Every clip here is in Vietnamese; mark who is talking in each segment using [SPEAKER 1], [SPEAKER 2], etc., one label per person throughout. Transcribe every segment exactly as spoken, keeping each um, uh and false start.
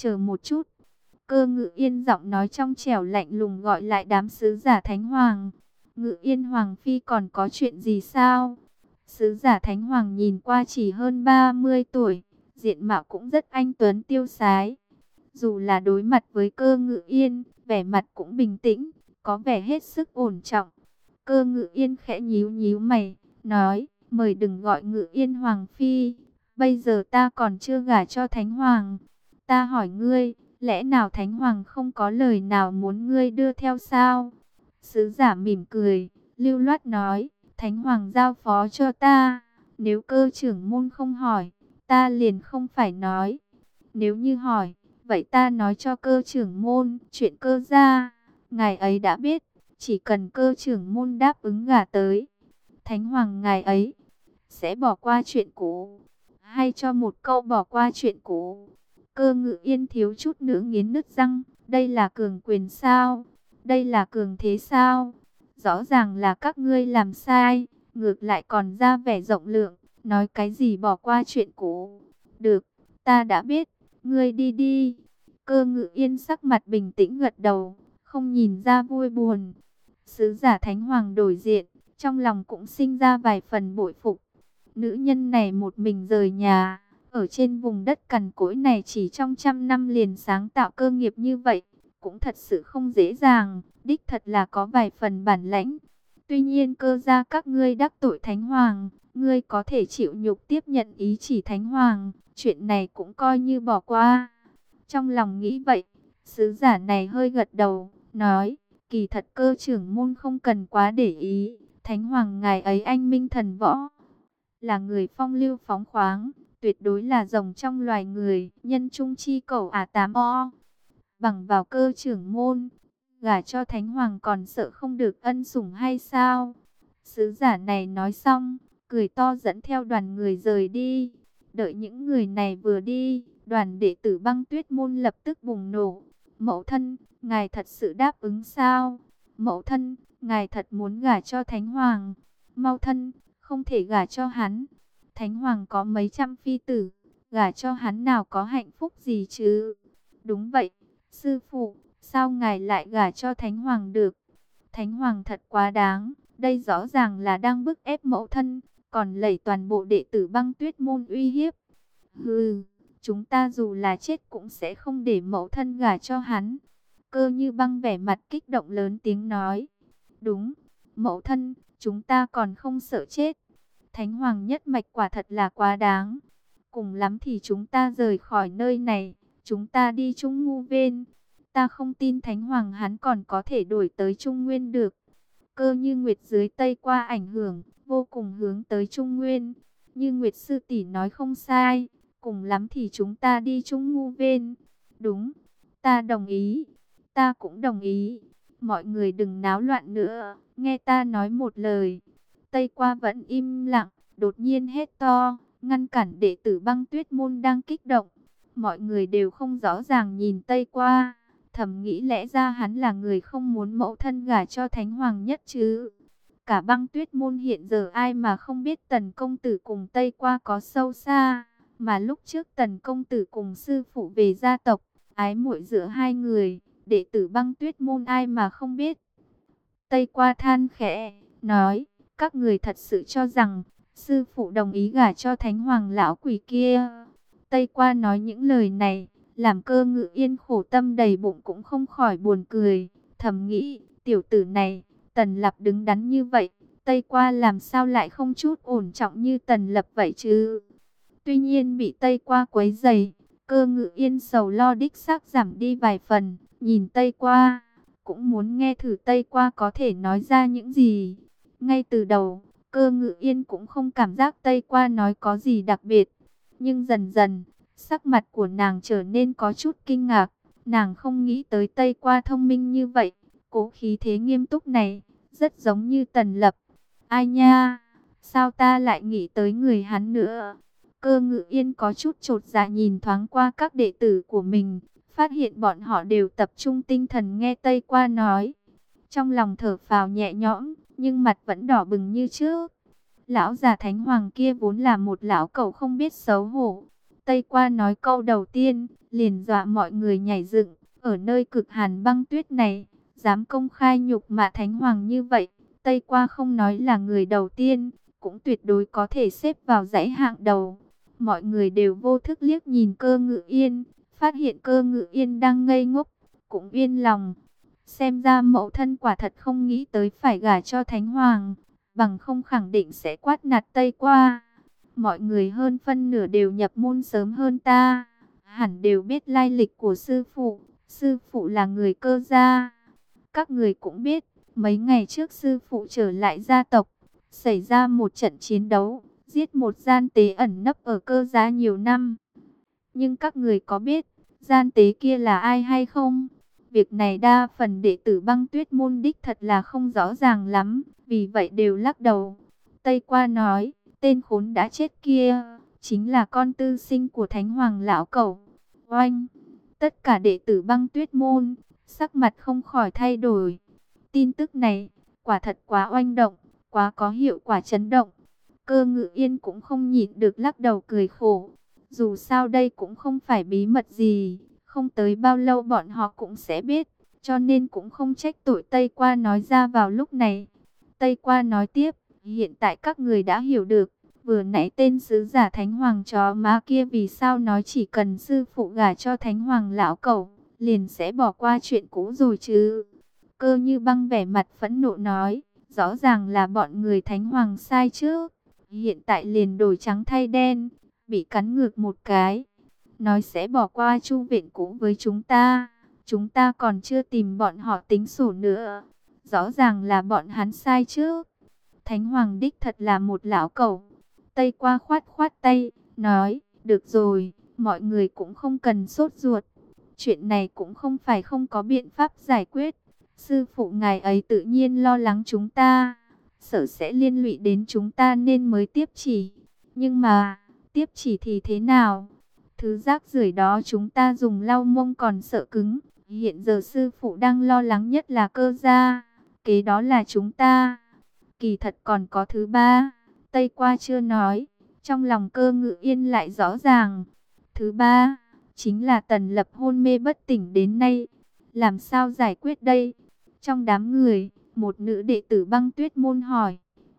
[SPEAKER 1] chờ một chút. Cơ Ngự Yên giọng nói trong trẻo lạnh lùng gọi lại đám sứ giả Thánh Hoàng. Ngự Yên Hoàng Phi còn có chuyện gì sao? Sứ giả Thánh Hoàng nhìn qua chỉ hơn ba mươi tuổi, diện mạo cũng rất anh tuấn tiêu sái. Dù là đối mặt với Cơ Ngự Yên, vẻ mặt cũng bình tĩnh, có vẻ hết sức ổn trọng. Cơ Ngự Yên khẽ nhíu nhíu mày, nói, mời đừng gọi Ngự Yên Hoàng Phi, bây giờ ta còn chưa gả cho Thánh Hoàng. Ta hỏi ngươi, lẽ nào Thánh Hoàng không có lời nào muốn ngươi đưa theo sao? Sứ giả mỉm cười, lưu loát nói, Thánh Hoàng giao phó cho ta, nếu Cơ trưởng môn không hỏi, ta liền không phải nói. Nếu như hỏi, vậy ta nói cho Cơ trưởng môn, chuyện Cơ gia, ngài ấy đã biết, chỉ cần Cơ trưởng môn đáp ứng gả tới, Thánh Hoàng ngài ấy sẽ bỏ qua chuyện cũ, hay cho một câu bỏ qua chuyện cũ. Cơ Ngự Yên thiếu chút nữa nghiến nứt răng, đây là cường quyền sao? Đây là cường thế sao? Rõ ràng là các ngươi làm sai, ngược lại còn ra vẻ rộng lượng, nói cái gì bỏ qua chuyện cũ. Được, ta đã biết, ngươi đi đi. Cơ Ngự Yên sắc mặt bình tĩnh gật đầu, không nhìn ra vui buồn. Sứ giả Thánh Hoàng đổi diện, trong lòng cũng sinh ra vài phần bội phục. Nữ nhân này một mình rời nhà, ở trên vùng đất cằn cỗi này chỉ trong trăm năm liền sáng tạo cơ nghiệp như vậy, cũng thật sự không dễ dàng, đích thật là có vài phần bản lãnh. Tuy nhiên Cơ gia các ngươi đắc tội Thánh Hoàng, ngươi có thể chịu nhục tiếp nhận ý chỉ Thánh Hoàng, chuyện này cũng coi như bỏ qua. Trong lòng nghĩ vậy, sứ giả này hơi gật đầu, nói, kỳ thật Cơ trưởng môn không cần quá để ý, Thánh Hoàng ngài ấy anh minh thần võ, là người phong lưu phóng khoáng, tuyệt đối là rồng trong loài người, nhân trung chi cẩu ả tám o. Bằng vào Cơ trưởng môn, gả cho Thánh Hoàng còn sợ không được ân sủng hay sao? Sứ giả này nói xong, cười to dẫn theo đoàn người rời đi. Đợi những người này vừa đi, đoàn đệ tử Băng Tuyết môn lập tức bùng nổ. Mẫu thân, ngài thật sự đáp ứng sao? Mẫu thân, ngài thật muốn gả cho Thánh Hoàng? Mẫu thân, không thể gả cho hắn. Thánh Hoàng có mấy trăm phi tử, gả cho hắn nào có hạnh phúc gì chứ? Đúng vậy, sư phụ, sao ngài lại gả cho Thánh Hoàng được? Thánh Hoàng thật quá đáng, đây rõ ràng là đang bức ép mẫu thân, còn lẩy toàn bộ đệ tử Băng Tuyết môn uy hiếp. Hừ, chúng ta dù là chết cũng sẽ không để mẫu thân gả cho hắn. Cơ Như Băng vẻ mặt kích động lớn tiếng nói. Đúng, mẫu thân, chúng ta còn không sợ chết. Thánh Hoàng nhất mạch quả thật là quá đáng. Cùng lắm thì chúng ta rời khỏi nơi này, chúng ta đi Trung Ngu Ven. Ta không tin Thánh Hoàng hắn còn có thể đổi tới Trung Nguyên được. Cơ Như Nguyệt dưới Tây qua ảnh hưởng, vô cùng hướng tới Trung Nguyên. Như Nguyệt sư tỷ nói không sai, cùng lắm thì chúng ta đi Trung Ngu Ven. Đúng, ta đồng ý, ta cũng đồng ý. Mọi người đừng náo loạn nữa, nghe ta nói một lời. Tây qua vẫn im lặng, đột nhiên hét to, ngăn cản đệ tử Băng Tuyết môn đang kích động. Mọi người đều không rõ ràng nhìn Tây qua, thầm nghĩ lẽ ra hắn là người không muốn mẫu thân gả cho Thánh Hoàng nhất chứ. Cả Băng Tuyết môn hiện giờ ai mà không biết Tần công tử cùng Tây qua có sâu xa, mà lúc trước Tần công tử cùng sư phụ về gia tộc, ái muội giữa hai người, đệ tử Băng Tuyết môn ai mà không biết. Tây qua than khẽ, nói, các người thật sự cho rằng sư phụ đồng ý gả cho Thánh Hoàng lão quỷ kia. Tây qua nói những lời này, làm Cơ Ngự Yên khổ tâm đầy bụng cũng không khỏi buồn cười, thầm nghĩ, tiểu tử này, Tần Lập đứng đắn như vậy, Tây qua làm sao lại không chút ổn trọng như Tần Lập vậy chứ. Tuy nhiên bị Tây qua quấy rầy, Cơ Ngự Yên sầu lo đích xác giảm đi vài phần, nhìn Tây qua, cũng muốn nghe thử Tây qua có thể nói ra những gì. Ngay từ đầu, Cơ Ngự Yên cũng không cảm giác Tây qua nói có gì đặc biệt, nhưng dần dần, sắc mặt của nàng trở nên có chút kinh ngạc. Nàng không nghĩ tới Tây qua thông minh như vậy, cố khí thế nghiêm túc này, rất giống như Tần Lập. Ai nha, sao ta lại nghĩ tới người hắn nữa? Cơ Ngự Yên có chút chột dạ nhìn thoáng qua các đệ tử của mình, phát hiện bọn họ đều tập trung tinh thần nghe Tây qua nói. Trong lòng thở phào nhẹ nhõm, nhưng mặt vẫn đỏ bừng như trước. Lão già Thánh Hoàng kia vốn là một lão cẩu không biết xấu hổ. Tây Qua nói câu đầu tiên, liền dọa mọi người nhảy dựng. Ở nơi cực hàn băng tuyết này, dám công khai nhục mạ Thánh Hoàng như vậy, Tây Qua không nói là người đầu tiên, cũng tuyệt đối có thể xếp vào dãy hạng đầu. Mọi người đều vô thức liếc nhìn Cơ Ngự Yên, phát hiện Cơ Ngự Yên đang ngây ngốc, cũng yên lòng. Xem ra mẫu thân quả thật không nghĩ tới phải gả cho Thánh Hoàng, bằng không khẳng định sẽ quát nạt Tây Qua. Mọi người hơn phân nửa đều nhập môn sớm hơn ta, hẳn đều biết lai lịch của sư phụ. Sư phụ là người Cơ gia. Các người cũng biết, mấy ngày trước sư phụ trở lại gia tộc, xảy ra một trận chiến đấu, giết một gian tế ẩn nấp ở Cơ gia nhiều năm. Nhưng các người có biết, gian tế kia là ai hay không? Việc này đa phần đệ tử Băng Tuyết môn đích thật là không rõ ràng lắm, vì vậy đều lắc đầu. Tây Qua nói, tên khốn đã chết kia, chính là con tư sinh của Thánh Hoàng lão cẩu. Oanh! Tất cả đệ tử Băng Tuyết môn, sắc mặt không khỏi thay đổi. Tin tức này, quả thật quá oanh động, quá có hiệu quả chấn động. Cơ Ngự Yên cũng không nhịn được lắc đầu cười khổ. Dù sao đây cũng không phải bí mật gì, không tới bao lâu bọn họ cũng sẽ biết, cho nên cũng không trách tội Tây Qua nói ra vào lúc này. Tây Qua nói tiếp, hiện tại các người đã hiểu được, vừa nãy tên sứ giả Thánh Hoàng chó má kia vì sao nói chỉ cần sư phụ gả cho Thánh Hoàng lão cẩu, liền sẽ bỏ qua chuyện cũ rồi chứ. Cơ Như Băng vẻ mặt phẫn nộ nói, rõ ràng là bọn người Thánh Hoàng sai chứ, hiện tại liền đổi trắng thay đen, bị cắn ngược một cái, nói sẽ bỏ qua chu viện cũ với chúng ta, chúng ta còn chưa tìm bọn họ tính sổ nữa, rõ ràng là bọn hắn sai chứ. Thánh Hoàng đích thật là một lão cẩu. Tây Qua khoát khoát tay, nói, được rồi, mọi người cũng không cần sốt ruột, chuyện này cũng không phải không có biện pháp giải quyết. Sư phụ ngài ấy tự nhiên lo lắng chúng ta, sợ sẽ liên lụy đến chúng ta nên mới tiếp chỉ. Nhưng mà, tiếp chỉ thì thế nào? Thứ rác rưởi đó chúng ta dùng lau mông còn sợ cứng. Hiện giờ sư phụ đang lo lắng nhất là Cơ gia, kế đó là chúng ta. Kỳ thật còn có thứ ba, Tây Qua chưa nói, trong lòng Cơ Ngự Yên lại rõ ràng. Thứ ba, chính là Tần Lập hôn mê bất tỉnh đến nay. Làm sao giải quyết đây? Trong đám người, một nữ đệ tử Băng Tuyết môn hỏi.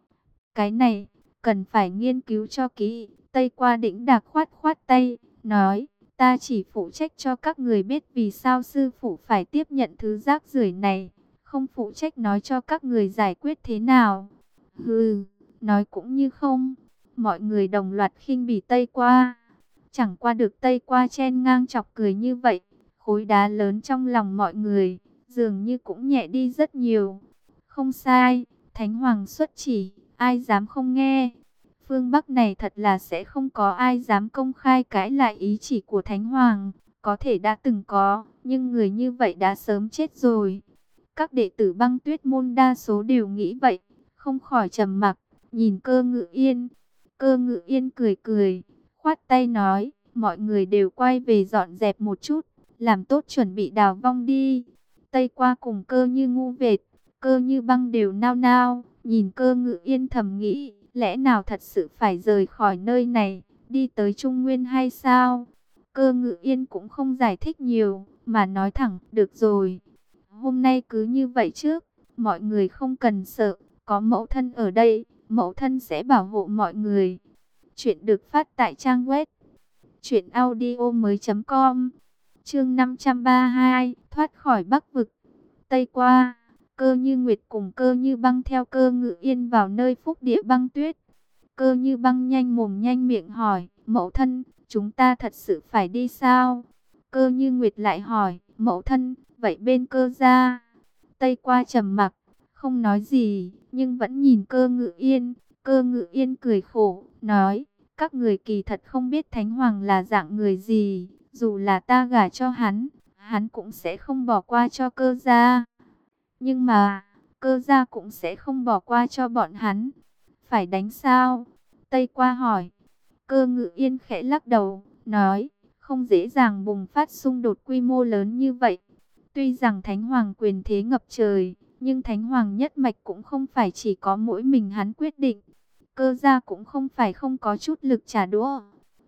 [SPEAKER 1] Cái này, cần phải nghiên cứu cho kỹ. Tây Qua đĩnh đạc khoát khoát tay, nói, ta chỉ phụ trách cho các người biết vì sao sư phụ phải tiếp nhận thứ rác rưởi này, không phụ trách nói cho các người giải quyết thế nào. Hừ, nói cũng như không. Mọi người đồng loạt khinh bỉ Tây Qua. Chẳng qua được Tây Qua chen ngang chọc cười như vậy, khối đá lớn trong lòng mọi người dường như cũng nhẹ đi rất nhiều. Không sai, Thánh Hoàng xuất chỉ, ai dám không nghe. Phương Bắc này thật là sẽ không có ai dám công khai cãi lại ý chỉ của Thánh Hoàng. Có thể đã từng có, nhưng người như vậy đã sớm chết rồi. Các đệ tử Băng Tuyết môn đa số đều nghĩ vậy, không khỏi trầm mặc, nhìn Cơ Ngự Yên. Cơ Ngự Yên cười cười, khoát tay nói, mọi người đều quay về dọn dẹp một chút, làm tốt chuẩn bị đào vong đi. Tây Qua cùng Cơ Như ngu vệt, Cơ Như Băng đều nao nao, nhìn Cơ Ngự Yên thầm nghĩ, lẽ nào thật sự phải rời khỏi nơi này, đi tới Trung Nguyên hay sao? Cơ Ngự Yên cũng không giải thích nhiều, mà nói thẳng, được rồi. Hôm nay cứ như vậy trước, mọi người không cần sợ, có mẫu thân ở đây, mẫu thân sẽ bảo hộ mọi người. Chuyện được phát tại trang web truyện audio mới chấm com. Chương năm trăm ba mươi hai, thoát khỏi Bắc vực. Tây Qua, Cơ Như Nguyệt cùng Cơ Như Băng theo Cơ Ngự Yên vào nơi phúc địa băng tuyết. Cơ Như Băng nhanh mồm nhanh miệng hỏi, mẫu thân, chúng ta thật sự phải đi sao? Cơ Như Nguyệt lại hỏi, mẫu thân, vậy bên Cơ gia? Tây Qua trầm mặc, không nói gì, nhưng vẫn nhìn Cơ Ngự Yên. Cơ Ngự Yên cười khổ, nói, các người kỳ thật không biết Thánh Hoàng là dạng người gì, dù là ta gả cho hắn, hắn cũng sẽ không bỏ qua cho Cơ gia. Nhưng mà, Cơ gia cũng sẽ không bỏ qua cho bọn hắn. Phải đánh sao? Tây Qua hỏi. Cơ Ngự Yên khẽ lắc đầu, nói, không dễ dàng bùng phát xung đột quy mô lớn như vậy. Tuy rằng Thánh Hoàng quyền thế ngập trời, nhưng Thánh Hoàng nhất mạch cũng không phải chỉ có mỗi mình hắn quyết định. Cơ gia cũng không phải không có chút lực trả đũa.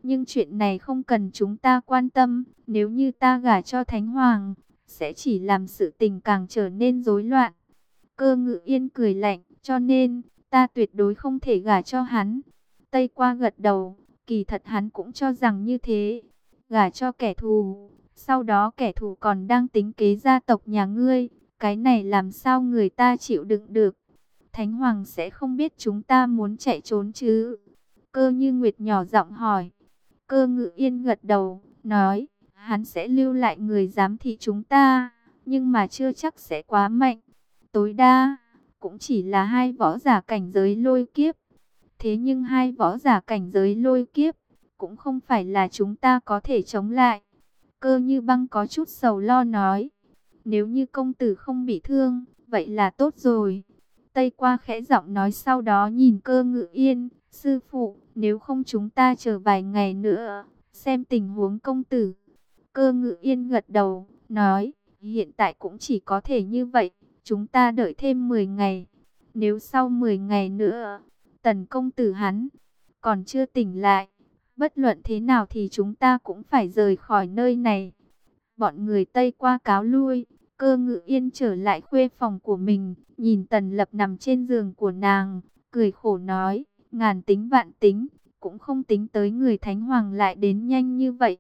[SPEAKER 1] Nhưng chuyện này không cần chúng ta quan tâm, nếu như ta gả cho Thánh Hoàng, sẽ chỉ làm sự tình càng trở nên rối loạn. Cơ Ngự Yên cười lạnh, cho nên, ta tuyệt đối không thể gả cho hắn. Tây Qua gật đầu, kỳ thật hắn cũng cho rằng như thế. Gả cho kẻ thù, sau đó kẻ thù còn đang tính kế gia tộc nhà ngươi, cái này làm sao người ta chịu đựng được. Thánh Hoàng sẽ không biết chúng ta muốn chạy trốn chứ? Cơ Như Nguyệt nhỏ giọng hỏi. Cơ Ngự Yên gật đầu, nói, hắn sẽ lưu lại người giám thị chúng ta, nhưng mà chưa chắc sẽ quá mạnh. Tối đa, cũng chỉ là hai võ giả cảnh giới lôi kiếp. Thế nhưng hai võ giả cảnh giới lôi kiếp, cũng không phải là chúng ta có thể chống lại. Cơ Như Băng có chút sầu lo nói, nếu như công tử không bị thương, vậy là tốt rồi. Tây Qua khẽ giọng nói, sau đó nhìn Cơ Ngự Yên, sư phụ, nếu không chúng ta chờ vài ngày nữa, xem tình huống công tử. Cơ Ngự Yên gật đầu, nói, hiện tại cũng chỉ có thể như vậy, chúng ta đợi thêm mười ngày. Nếu sau mười ngày nữa, Tần công tử hắn còn chưa tỉnh lại, bất luận thế nào thì chúng ta cũng phải rời khỏi nơi này. Bọn người Tây Qua cáo lui, Cơ Ngự Yên trở lại khuê phòng của mình, nhìn Tần Lập nằm trên giường của nàng, cười khổ nói, ngàn tính vạn tính, cũng không tính tới người Thánh Hoàng lại đến nhanh như vậy.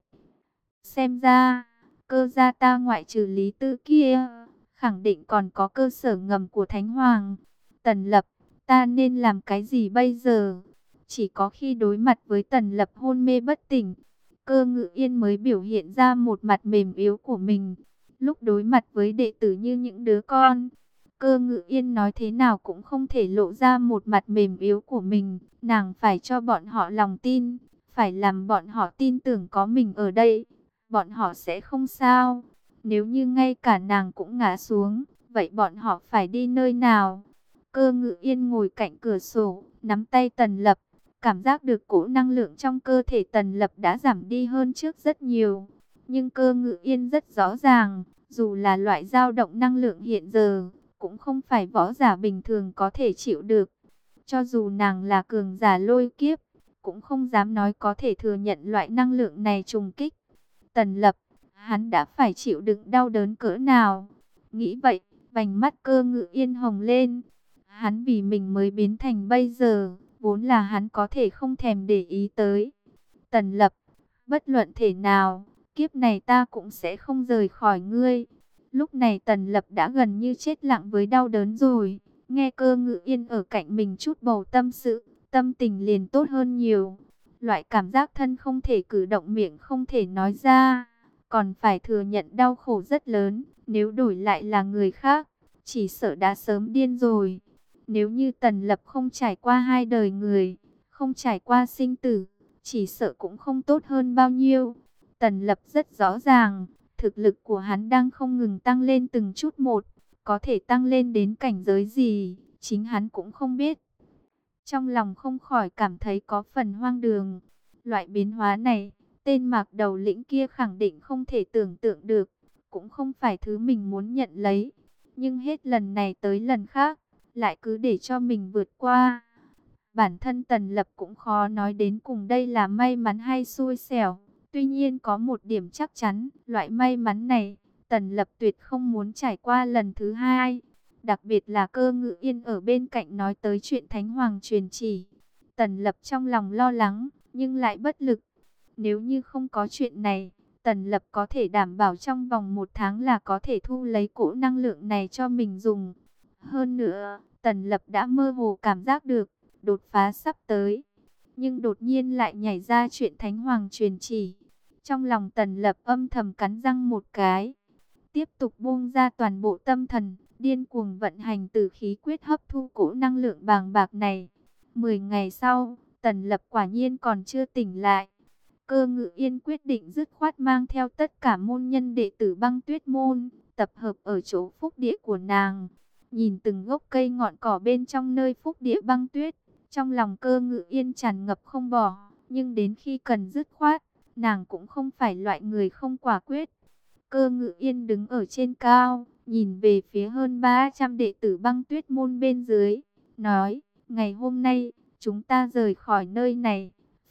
[SPEAKER 1] Xem ra, Cơ gia ta ngoại trừ Lý Tư kia, khẳng định còn có cơ sở ngầm của Thánh Hoàng. Tần Lập, ta nên làm cái gì bây giờ? Chỉ có khi đối mặt với Tần Lập hôn mê bất tỉnh, Cơ Ngự Yên mới biểu hiện ra một mặt mềm yếu của mình. Lúc đối mặt với đệ tử như những đứa con, Cơ Ngự Yên nói thế nào cũng không thể lộ ra một mặt mềm yếu của mình. Nàng phải cho bọn họ lòng tin, phải làm bọn họ tin tưởng có mình ở đây, bọn họ sẽ không sao. Nếu như ngay cả nàng cũng ngã xuống, vậy bọn họ phải đi nơi nào? Cơ Ngự Yên ngồi cạnh cửa sổ, nắm tay Tần Lập, cảm giác được cỗ năng lượng trong cơ thể Tần Lập đã giảm đi hơn trước rất nhiều. Nhưng Cơ Ngự Yên rất rõ ràng, dù là loại dao động năng lượng hiện giờ, cũng không phải võ giả bình thường có thể chịu được. Cho dù nàng là cường giả lôi kiếp, cũng không dám nói có thể thừa nhận loại năng lượng này trùng kích. Tần Lập, hắn đã phải chịu đựng đau đớn cỡ nào? Nghĩ vậy, vành mắt Cơ Ngự Yên hồng lên. Hắn vì mình mới biến thành bây giờ, vốn là hắn có thể không thèm để ý tới. Tần Lập, bất luận thể nào, kiếp này ta cũng sẽ không rời khỏi ngươi. Lúc này Tần Lập đã gần như chết lặng với đau đớn rồi. Nghe Cơ Ngự Yên ở cạnh mình chút bầu tâm sự, tâm tình liền tốt hơn nhiều. Loại cảm giác thân không thể cử động, miệng không thể nói ra, còn phải thừa nhận đau khổ rất lớn. Nếu đổi lại là người khác, chỉ sợ đã sớm điên rồi. Nếu như Tần Lập không trải qua hai đời người, không trải qua sinh tử, chỉ sợ cũng không tốt hơn bao nhiêu. Tần Lập rất rõ ràng, thực lực của hắn đang không ngừng tăng lên từng chút một, có thể tăng lên đến cảnh giới gì, chính hắn cũng không biết. Trong lòng không khỏi cảm thấy có phần hoang đường. Loại biến hóa này, tên Mạc Đầu Lĩnh kia khẳng định không thể tưởng tượng được, cũng không phải thứ mình muốn nhận lấy. Nhưng hết lần này tới lần khác, lại cứ để cho mình vượt qua. Bản thân Tần Lập cũng khó nói đến cùng đây là may mắn hay xui xẻo. Tuy nhiên có một điểm chắc chắn, loại may mắn này, Tần Lập tuyệt không muốn trải qua lần thứ hai. Đặc biệt là Cơ Ngự Yên ở bên cạnh nói tới chuyện Thánh Hoàng truyền chỉ. Tần Lập trong lòng lo lắng, nhưng lại bất lực. Nếu như không có chuyện này, Tần Lập có thể đảm bảo trong vòng một tháng là có thể thu lấy cỗ năng lượng này cho mình dùng. Hơn nữa, Tần Lập đã mơ hồ cảm giác được, đột phá sắp tới. Nhưng đột nhiên lại nhảy ra chuyện Thánh Hoàng truyền chỉ. Trong lòng Tần Lập âm thầm cắn răng một cái. Tiếp tục buông ra toàn bộ tâm thần, điên cuồng vận hành tử khí quyết hấp thu cỗ năng lượng bàng bạc này. Mười ngày sau, Tần Lập quả nhiên còn chưa tỉnh lại. Cơ Ngự Yên quyết định dứt khoát mang theo tất cả môn nhân đệ tử Băng Tuyết môn, tập hợp ở chỗ phúc địa của nàng. Nhìn từng gốc cây ngọn cỏ bên trong nơi phúc địa băng tuyết, trong lòng Cơ Ngự Yên tràn ngập không bỏ, nhưng đến khi cần dứt khoát, nàng cũng không phải loại người không quả quyết. Cơ Ngự Yên đứng ở trên cao, nhìn về phía hơn ba trăm đệ tử Băng Tuyết môn bên dưới, nói, ngày hôm nay, chúng ta rời khỏi nơi này,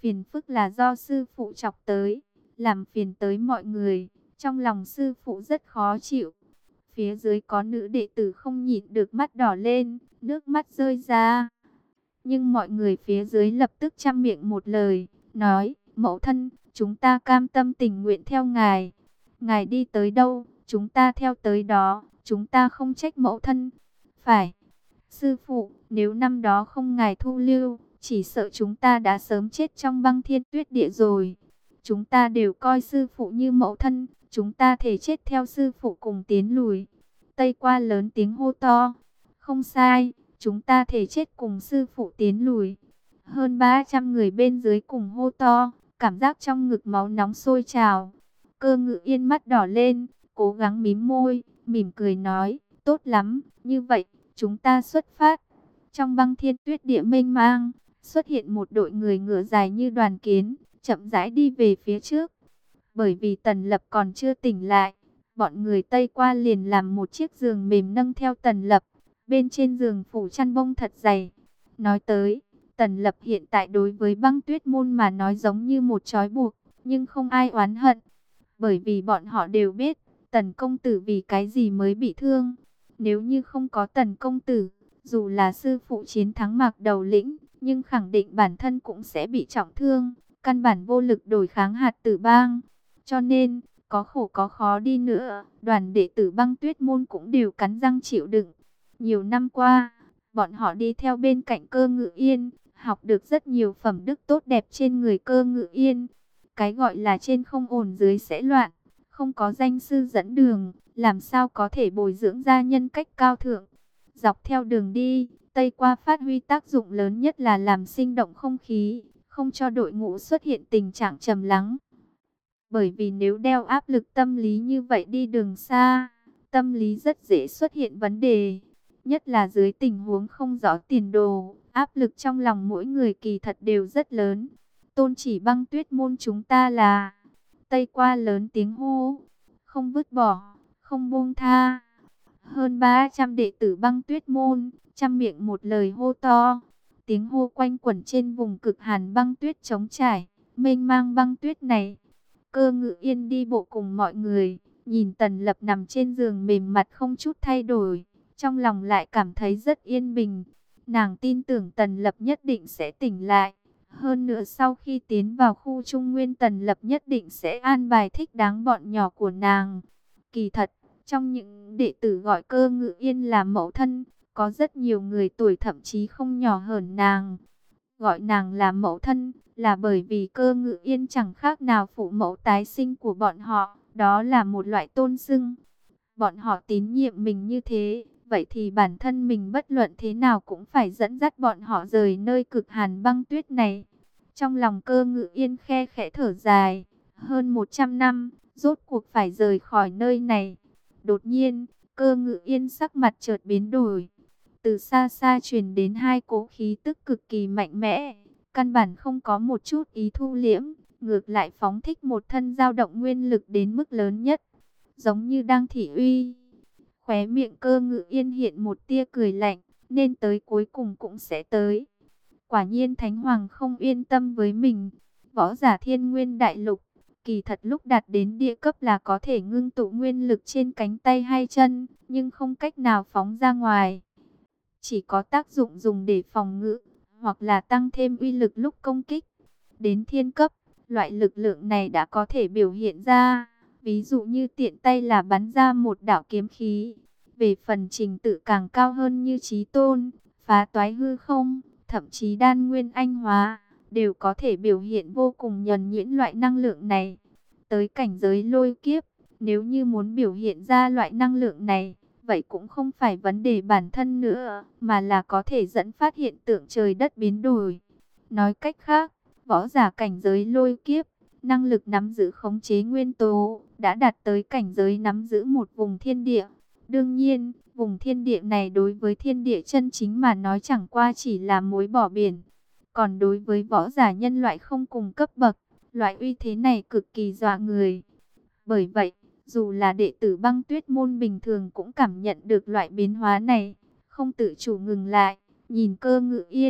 [SPEAKER 1] Phiền phức là do sư phụ chọc tới, làm phiền tới mọi người. Trong lòng sư phụ rất khó chịu. Phía dưới có nữ đệ tử không nhịn được mắt đỏ lên, nước mắt rơi ra. Nhưng mọi người phía dưới lập tức chăm miệng một lời, nói, mẫu thân, chúng ta cam tâm tình nguyện theo ngài. Ngài đi tới đâu, chúng ta theo tới đó, chúng ta không trách mẫu thân. Phải, sư phụ, nếu năm đó không ngài thu lưu, chỉ sợ chúng ta đã sớm chết trong băng thiên tuyết địa rồi. Chúng ta đều coi sư phụ như mẫu thân, chúng ta thể chết theo sư phụ cùng tiến lùi. Tây Qua lớn tiếng hô to, không sai, chúng ta thể chết cùng sư phụ tiến lùi. Hơn ba trăm người bên dưới cùng hô to, cảm giác trong ngực máu nóng sôi trào. Cơ Ngự Yên mắt đỏ lên, cố gắng mím môi, mỉm cười nói, tốt lắm, như vậy, chúng ta xuất phát. Trong băng thiên tuyết địa mênh mang, xuất hiện một đội người ngựa dài như đoàn kiến, chậm rãi đi về phía trước. Bởi vì Tần Lập còn chưa tỉnh lại, bọn người Tây Qua liền làm một chiếc giường mềm nâng theo Tần Lập. Bên trên giường phủ chăn bông thật dày. Nói tới, Tần Lập hiện tại đối với băng tuyết môn mà nói giống như một trói buộc, nhưng không ai oán hận. Bởi vì bọn họ đều biết, Tần công tử vì cái gì mới bị thương. Nếu như không có Tần công tử, dù là sư phụ chiến thắng Mạc Đầu Lĩnh, nhưng khẳng định bản thân cũng sẽ bị trọng thương, căn bản vô lực đối kháng Hạt Tử Bang. Cho nên, có khổ có khó đi nữa, đoàn đệ tử băng tuyết môn cũng đều cắn răng chịu đựng. Nhiều năm qua, bọn họ đi theo bên cạnh Cơ Ngự Yên, học được rất nhiều phẩm đức tốt đẹp trên người Cơ Ngự Yên. Cái gọi là trên không ổn dưới sẽ loạn, không có danh sư dẫn đường, làm sao có thể bồi dưỡng ra nhân cách cao thượng. Dọc theo đường đi, Tây Qua phát huy tác dụng lớn nhất là làm sinh động không khí, không cho đội ngũ xuất hiện tình trạng trầm lắng. Bởi vì nếu đeo áp lực tâm lý như vậy đi đường xa, tâm lý rất dễ xuất hiện vấn đề. Nhất là dưới tình huống không rõ tiền đồ, áp lực trong lòng mỗi người kỳ thật đều rất lớn. Tôn chỉ băng tuyết môn chúng ta là Tây Qua lớn tiếng hô, không vứt bỏ, không buông tha. Hơn ba trăm đệ tử băng tuyết môn, trăm miệng một lời hô to. Tiếng hô quanh quẩn trên vùng cực hàn băng tuyết trống trải, mênh mang băng tuyết này. Cơ Ngự Yên đi bộ cùng mọi người, nhìn Tần Lập nằm trên giường mềm mặt không chút thay đổi. Trong lòng lại cảm thấy rất yên bình. Nàng tin tưởng Tần Lập nhất định sẽ tỉnh lại. Hơn nữa sau khi tiến vào khu Trung Nguyên, Tần Lập nhất định sẽ an bài thích đáng bọn nhỏ của nàng. Kỳ thật, trong những đệ tử gọi Cơ Ngự Yên là mẫu thân, có rất nhiều người tuổi thậm chí không nhỏ hơn nàng. Gọi nàng là mẫu thân là bởi vì Cơ Ngự Yên chẳng khác nào phụ mẫu tái sinh của bọn họ. Đó là một loại tôn xưng. Bọn họ tín nhiệm mình như thế, vậy thì bản thân mình bất luận thế nào cũng phải dẫn dắt bọn họ rời nơi cực hàn băng tuyết này. Trong lòng Cơ Ngự Yên khe khẽ thở dài, hơn một trăm năm, rốt cuộc phải rời khỏi nơi này. Đột nhiên, Cơ Ngự Yên sắc mặt chợt biến đổi. Từ xa xa truyền đến hai cỗ khí tức cực kỳ mạnh mẽ, căn bản không có một chút ý thu liễm, ngược lại phóng thích một thân dao động nguyên lực đến mức lớn nhất, giống như đang thị uy. Khóe miệng Cơ Ngự Yên hiện một tia cười lạnh, nên tới cuối cùng cũng sẽ tới. Quả nhiên Thánh Hoàng không yên tâm với mình. Võ giả Thiên Nguyên Đại Lục, kỳ thật lúc đạt đến địa cấp là có thể ngưng tụ nguyên lực trên cánh tay hay chân, nhưng không cách nào phóng ra ngoài. Chỉ có tác dụng dùng để phòng ngự, hoặc là tăng thêm uy lực lúc công kích. Đến thiên cấp, loại lực lượng này đã có thể biểu hiện ra. Ví dụ như tiện tay là bắn ra một đạo kiếm khí. Về phần trình tự càng cao hơn như chí tôn, phá toái hư không, thậm chí đan nguyên anh hóa, đều có thể biểu hiện vô cùng nhuần nhuyễn loại năng lượng này. Tới cảnh giới lôi kiếp, nếu như muốn biểu hiện ra loại năng lượng này, vậy cũng không phải vấn đề bản thân nữa, mà là có thể dẫn phát hiện tượng trời đất biến đổi. Nói cách khác, võ giả cảnh giới lôi kiếp, năng lực nắm giữ khống chế nguyên tố, đã đạt tới cảnh giới nắm giữ một vùng thiên địa. Đương nhiên, vùng thiên địa này đối với thiên địa chân chính mà nói chẳng qua chỉ là mối bỏ biển. Còn đối với võ giả nhân loại không cùng cấp bậc, loại uy thế này cực kỳ dọa người. Bởi vậy, dù là đệ tử băng tuyết môn bình thường cũng cảm nhận được loại biến hóa này, không tự chủ ngừng lại, nhìn Cơ Ngự Yên,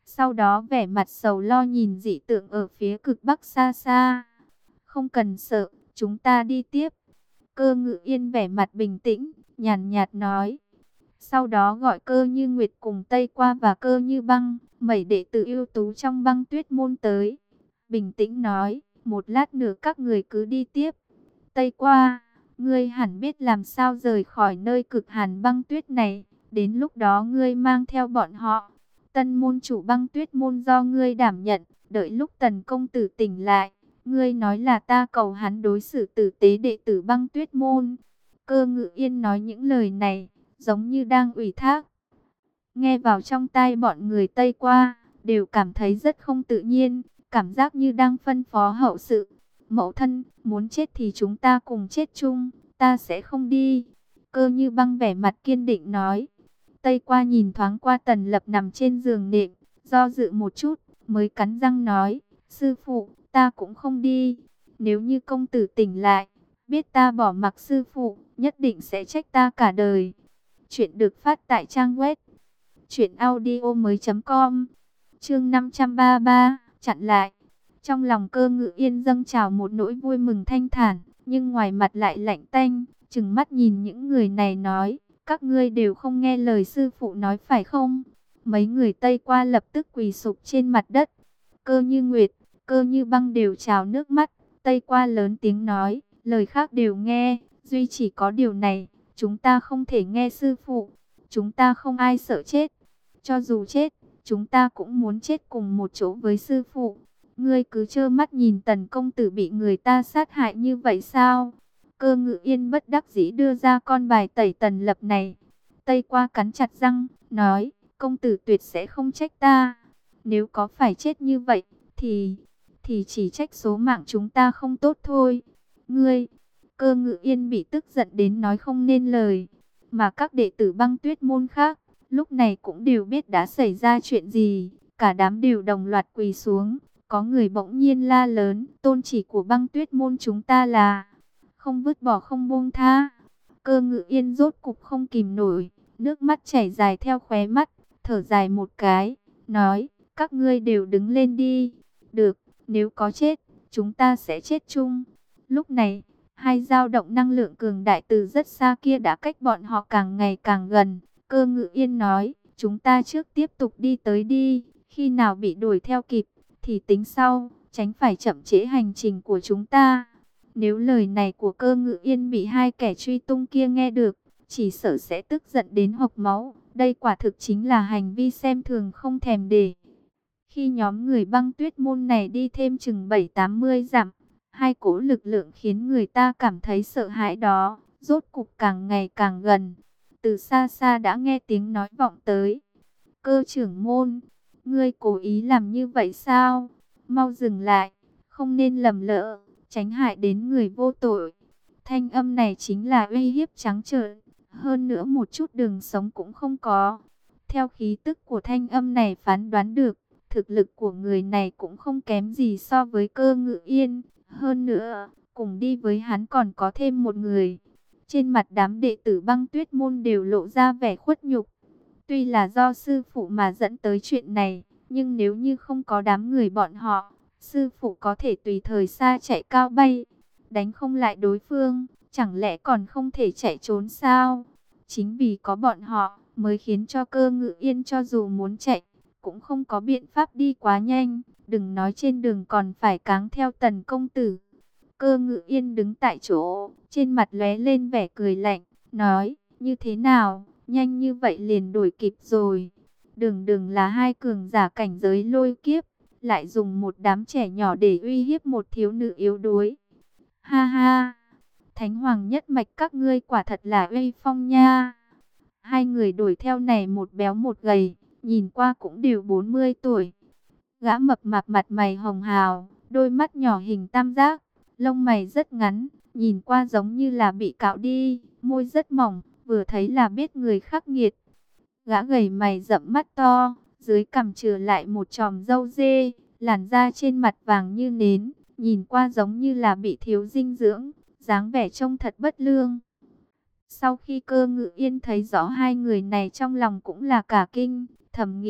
[SPEAKER 1] Sau đó vẻ mặt sầu lo nhìn dị tượng ở phía cực bắc xa xa. Không cần sợ, chúng ta đi tiếp. Cơ Ngự Yên vẻ mặt bình tĩnh, nhàn nhạt nói. Sau đó gọi Cơ Như Nguyệt cùng Tây Qua và Cơ Như Băng, mấy đệ tử ưu tú trong Băng Tuyết môn tới. Bình tĩnh nói, một lát nữa các người cứ đi tiếp. Tây Qua, ngươi hẳn biết làm sao rời khỏi nơi cực hàn băng tuyết này. Đến lúc đó ngươi mang theo bọn họ. Tân môn chủ Băng Tuyết môn do ngươi đảm nhận. Đợi lúc Tần công tử tỉnh lại, ngươi nói là ta cầu hắn đối xử tử tế đệ tử Băng Tuyết môn. Cơ Ngự Yên nói những lời này, giống như đang ủy thác. Nghe vào trong tai bọn người Tây Qua, đều cảm thấy rất không tự nhiên, cảm giác như đang phân phó hậu sự. Mẫu thân, muốn chết thì chúng ta cùng chết chung, ta sẽ không đi. Cơ Như Băng vẻ mặt kiên định nói. Tây Qua nhìn thoáng qua Tần Lập nằm trên giường nệm, do dự một chút, mới cắn răng nói, sư phụ, ta cũng không đi. Nếu như công tử tỉnh lại, biết ta bỏ mặc sư phụ, nhất định sẽ trách ta cả đời. Chuyện được phát tại trang web truyện audio mới chấm com. Chương năm trăm ba mươi ba, chặn lại. Trong lòng Cơ Ngự Yên dâng trào một nỗi vui mừng thanh thản, nhưng ngoài mặt lại lạnh tanh, trừng mắt nhìn những người này nói, các ngươi đều không nghe lời sư phụ nói phải không? Mấy người Tây Qua lập tức quỳ sụp trên mặt đất. Cơ Như Nguyệt, Cơ Như Băng đều trào nước mắt. Tây Qua lớn tiếng nói, lời khác đều nghe, duy chỉ có điều này, chúng ta không thể nghe sư phụ. Chúng ta không ai sợ chết. Cho dù chết, chúng ta cũng muốn chết cùng một chỗ với sư phụ. Ngươi cứ trơ mắt nhìn Tần công tử bị người ta sát hại như vậy sao? Cơ Ngự Yên bất đắc dĩ đưa ra con bài tẩy Tần Lập này. Tây Qua cắn chặt răng, nói, công tử tuyệt sẽ không trách ta. Nếu có phải chết như vậy, thì, thì chỉ trách số mạng chúng ta không tốt thôi. Ngươi, Cơ Ngự Yên bị tức giận đến nói không nên lời. Mà các đệ tử Băng Tuyết môn khác, lúc này cũng đều biết đã xảy ra chuyện gì. Cả đám đều đồng loạt quỳ xuống. Có người bỗng nhiên la lớn, tôn chỉ của Băng Tuyết môn chúng ta là không vứt bỏ không buông tha. Cơ Ngự Yên rốt cục không kìm nổi, nước mắt chảy dài theo khóe mắt, thở dài một cái, nói, các ngươi đều đứng lên đi. Được, nếu có chết, chúng ta sẽ chết chung. Lúc này, hai dao động năng lượng cường đại từ rất xa kia đã cách bọn họ càng ngày càng gần. Cơ Ngự Yên nói, chúng ta trước tiếp tục đi tới đi, khi nào bị đuổi theo kịp, thì tính sau, tránh phải chậm trễ hành trình của chúng ta. Nếu lời này của Cơ Ngự Yên bị hai kẻ truy tung kia nghe được, chỉ sợ sẽ tức giận đến hộc máu. Đây quả thực chính là hành vi xem thường không thèm để. Khi nhóm người Băng Tuyết môn này đi thêm chừng bảy tám mươi dặm, hai cỗ lực lượng khiến người ta cảm thấy sợ hãi đó, rốt cục càng ngày càng gần. Từ xa xa đã nghe tiếng nói vọng tới. Cơ trưởng môn, ngươi cố ý làm như vậy sao? Mau dừng lại, không nên lầm lỡ, tránh hại đến người vô tội. Thanh âm này chính là uy hiếp trắng trợn, hơn nữa một chút đường sống cũng không có. Theo khí tức của thanh âm này phán đoán được, thực lực của người này cũng không kém gì so với Cơ Ngự Yên. Hơn nữa, cùng đi với hắn còn có thêm một người. Trên mặt đám đệ tử Băng Tuyết môn đều lộ ra vẻ khuất nhục. Tuy là do sư phụ mà dẫn tới chuyện này, nhưng nếu như không có đám người bọn họ, sư phụ có thể tùy thời xa chạy cao bay. Đánh không lại đối phương, chẳng lẽ còn không thể chạy trốn sao? Chính vì có bọn họ, mới khiến cho Cơ Ngự Yên cho dù muốn chạy, cũng không có biện pháp đi quá nhanh. Đừng nói trên đường còn phải cáng theo Tần công tử. Cơ Ngự Yên đứng tại chỗ, trên mặt lóe lên vẻ cười lạnh, nói, như thế nào, nhanh như vậy liền đuổi kịp rồi. Đường đường là hai cường giả cảnh giới lôi kiếp, lại dùng một đám trẻ nhỏ để uy hiếp một thiếu nữ yếu đuối. Ha ha, Thánh Hoàng nhất mạch các ngươi quả thật là uy phong nha. Hai người đuổi theo này một béo một gầy, nhìn qua cũng đều bốn mươi tuổi. Gã mập mạp mặt mày hồng hào, đôi mắt nhỏ hình tam giác, lông mày rất ngắn, nhìn qua giống như là bị cạo đi, môi rất mỏng, vừa thấy là biết người khắc nghiệt. Gã gầy mày rậm mắt to, dưới cằm chừa lại một chòm râu dê, làn da trên mặt vàng như nến, nhìn qua giống như là bị thiếu dinh dưỡng, dáng vẻ trông thật bất lương. Sau khi Cơ Ngự Yên thấy rõ hai người này trong lòng cũng là cả kinh, thầm nghĩ,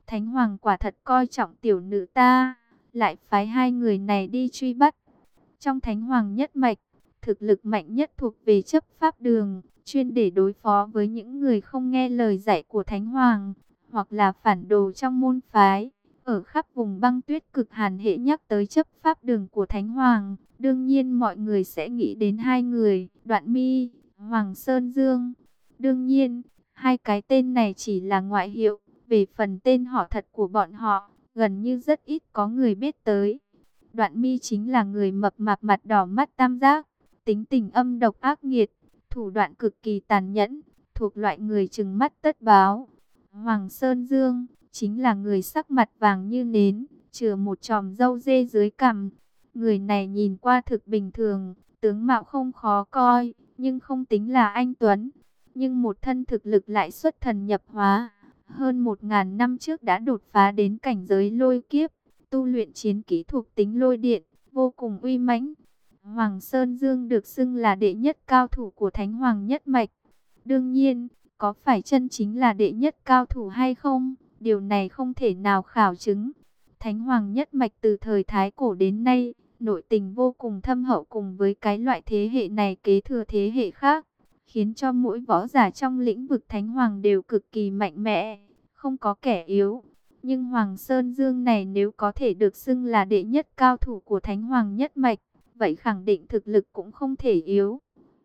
[SPEAKER 1] Thánh Hoàng quả thật coi trọng tiểu nữ ta, lại phái hai người này đi truy bắt. Trong Thánh Hoàng nhất mạch, thực lực mạnh nhất thuộc về chấp pháp đường, chuyên để đối phó với những người không nghe lời dạy của Thánh Hoàng, hoặc là phản đồ trong môn phái. Ở khắp vùng băng tuyết cực hàn, hệ nhắc tới chấp pháp đường của Thánh Hoàng, đương nhiên mọi người sẽ nghĩ đến hai người, Đoạn Mi, Hoàng Sơn Dương. Đương nhiên, hai cái tên này chỉ là ngoại hiệu, về phần tên họ thật của bọn họ, gần như rất ít có người biết tới. Đoạn Mi chính là người mập mạp mặt đỏ mắt tam giác, tính tình âm độc ác nghiệt, thủ đoạn cực kỳ tàn nhẫn, thuộc loại người trừng mắt tất báo. Hoàng Sơn Dương chính là người sắc mặt vàng như nến, chừa một chòm râu dê dưới cằm. Người này nhìn qua thực bình thường, tướng mạo không khó coi, nhưng không tính là anh tuấn. Nhưng một thân thực lực lại xuất thần nhập hóa, hơn một ngàn năm trước đã đột phá đến cảnh giới lôi kiếp, tu luyện chiến kỹ thuộc tính lôi điện, vô cùng uy mãnh. Hoàng Sơn Dương được xưng là đệ nhất cao thủ của Thánh Hoàng nhất mạch. Đương nhiên, có phải chân chính là đệ nhất cao thủ hay không, điều này không thể nào khảo chứng. Thánh Hoàng nhất mạch từ thời Thái Cổ đến nay, nội tình vô cùng thâm hậu, cùng với cái loại thế hệ này kế thừa thế hệ khác, khiến cho mỗi võ giả trong lĩnh vực Thánh Hoàng đều cực kỳ mạnh mẽ, không có kẻ yếu. Nhưng Hoàng Sơn Dương này nếu có thể được xưng là đệ nhất cao thủ của Thánh Hoàng nhất mạch, vậy khẳng định thực lực cũng không thể yếu.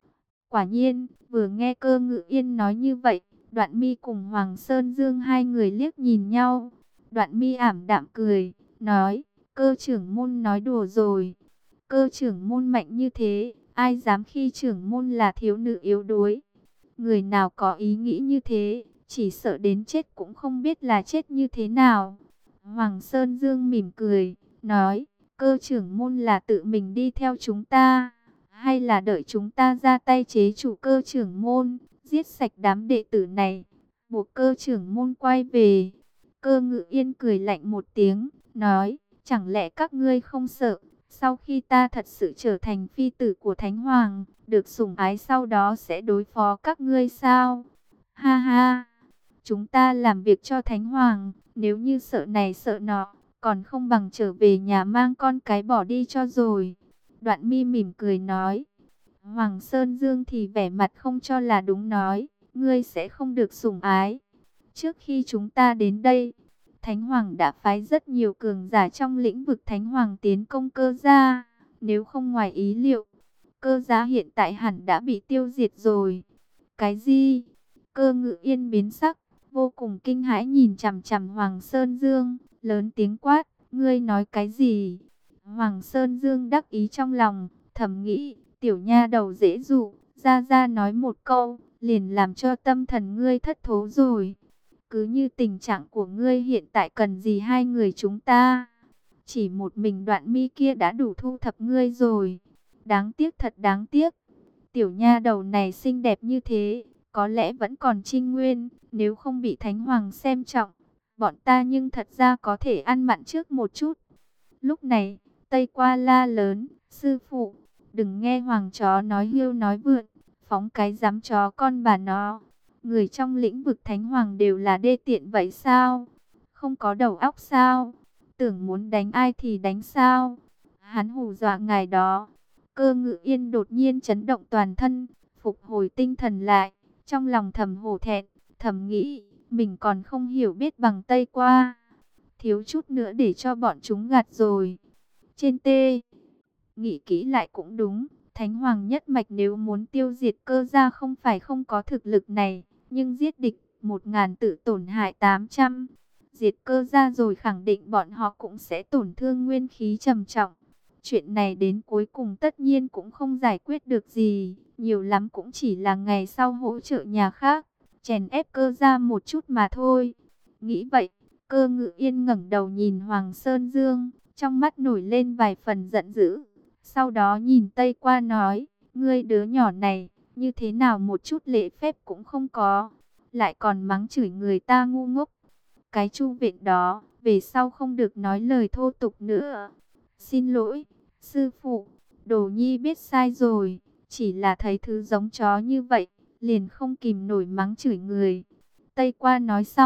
[SPEAKER 1] Quả nhiên, vừa nghe Cơ Ngự Yên nói như vậy, Đoạn Mi cùng Hoàng Sơn Dương hai người liếc nhìn nhau. Đoạn Mi ảm đạm cười, nói, Cơ trưởng môn nói đùa rồi. Cơ trưởng môn mạnh như thế, ai dám khi trưởng môn là thiếu nữ yếu đuối. Người nào có ý nghĩ như thế, chỉ sợ đến chết cũng không biết là chết như thế nào. Hoàng Sơn Dương mỉm cười, nói, Cơ trưởng môn là tự mình đi theo chúng ta, hay là đợi chúng ta ra tay chế chủ Cơ trưởng môn, giết sạch đám đệ tử này, buộc Cơ trưởng môn quay về. Cơ Ngự Yên cười lạnh một tiếng, nói, chẳng lẽ các ngươi không sợ, sau khi ta thật sự trở thành phi tử của Thánh Hoàng, được sủng ái sau đó sẽ đối phó các ngươi sao? Ha ha, chúng ta làm việc cho Thánh Hoàng, nếu như sợ này sợ nọ, còn không bằng trở về nhà mang con cái bỏ đi cho rồi. Đoạn Mi mỉm cười nói. Hoàng Sơn Dương thì vẻ mặt không cho là đúng, nói, ngươi sẽ không được sủng ái. Trước khi chúng ta đến đây, Thánh Hoàng đã phái rất nhiều cường giả trong lĩnh vực Thánh Hoàng tiến công Cơ gia. Nếu không ngoài ý liệu, Cơ gia hiện tại hẳn đã bị tiêu diệt rồi. Cái gì? Cơ Ngự Yên biến sắc, vô cùng kinh hãi nhìn chằm chằm Hoàng Sơn Dương, lớn tiếng quát, ngươi nói cái gì? Hoàng Sơn Dương đắc ý trong lòng, thầm nghĩ, tiểu nha đầu dễ dụ, ra ra nói một câu, liền làm cho tâm thần ngươi thất thố rồi. Cứ như tình trạng của ngươi hiện tại cần gì hai người chúng ta? Chỉ một mình Đoạn Mi kia đã đủ thu thập ngươi rồi. Đáng tiếc, thật đáng tiếc. Tiểu nha đầu này xinh đẹp như thế, có lẽ vẫn còn trinh nguyên, nếu không bị Thánh Hoàng xem trọng, bọn ta nhưng thật ra có thể ăn mặn trước một chút. Lúc này, Tây Qua la lớn, sư phụ, đừng nghe Hoàng chó nói hưu nói vượn, phóng cái dám chó con bà nó. Người trong lĩnh vực Thánh Hoàng đều là đê tiện vậy sao? Không có đầu óc sao? Tưởng muốn đánh ai thì đánh sao? Hắn hù dọa ngài đó. Cơ Ngự Yên đột nhiên chấn động toàn thân, phục hồi tinh thần lại, trong lòng thầm hổ thẹn, thầm nghĩ, mình còn không hiểu biết bằng Tây Qua. Thiếu chút nữa để cho bọn chúng gạt rồi. Trên tê, nghĩ kỹ lại cũng đúng, Thánh Hoàng nhất mạch nếu muốn tiêu diệt Cơ gia không phải không có thực lực này, nhưng giết địch một ngàn tự tổn hại tám trăm. Diệt Cơ gia rồi khẳng định bọn họ cũng sẽ tổn thương nguyên khí trầm trọng. Chuyện này đến cuối cùng tất nhiên cũng không giải quyết được gì, nhiều lắm cũng chỉ là ngày sau hỗ trợ nhà khác, chèn ép Cơ gia một chút mà thôi. Nghĩ vậy, Cơ Ngự Yên ngẩng đầu nhìn Hoàng Sơn Dương, trong mắt nổi lên vài phần giận dữ. Sau đó nhìn Tây Qua nói, ngươi đứa nhỏ này, như thế nào một chút lễ phép cũng không có, lại còn mắng chửi người ta ngu ngốc. Cái Chu Viện đó, về sau không được nói lời thô tục nữa. Xin lỗi, sư phụ, Đồ Nhi biết sai rồi, chỉ là thấy thứ giống chó như vậy, liền không kìm nổi mắng chửi người. Tây Qua nói xong,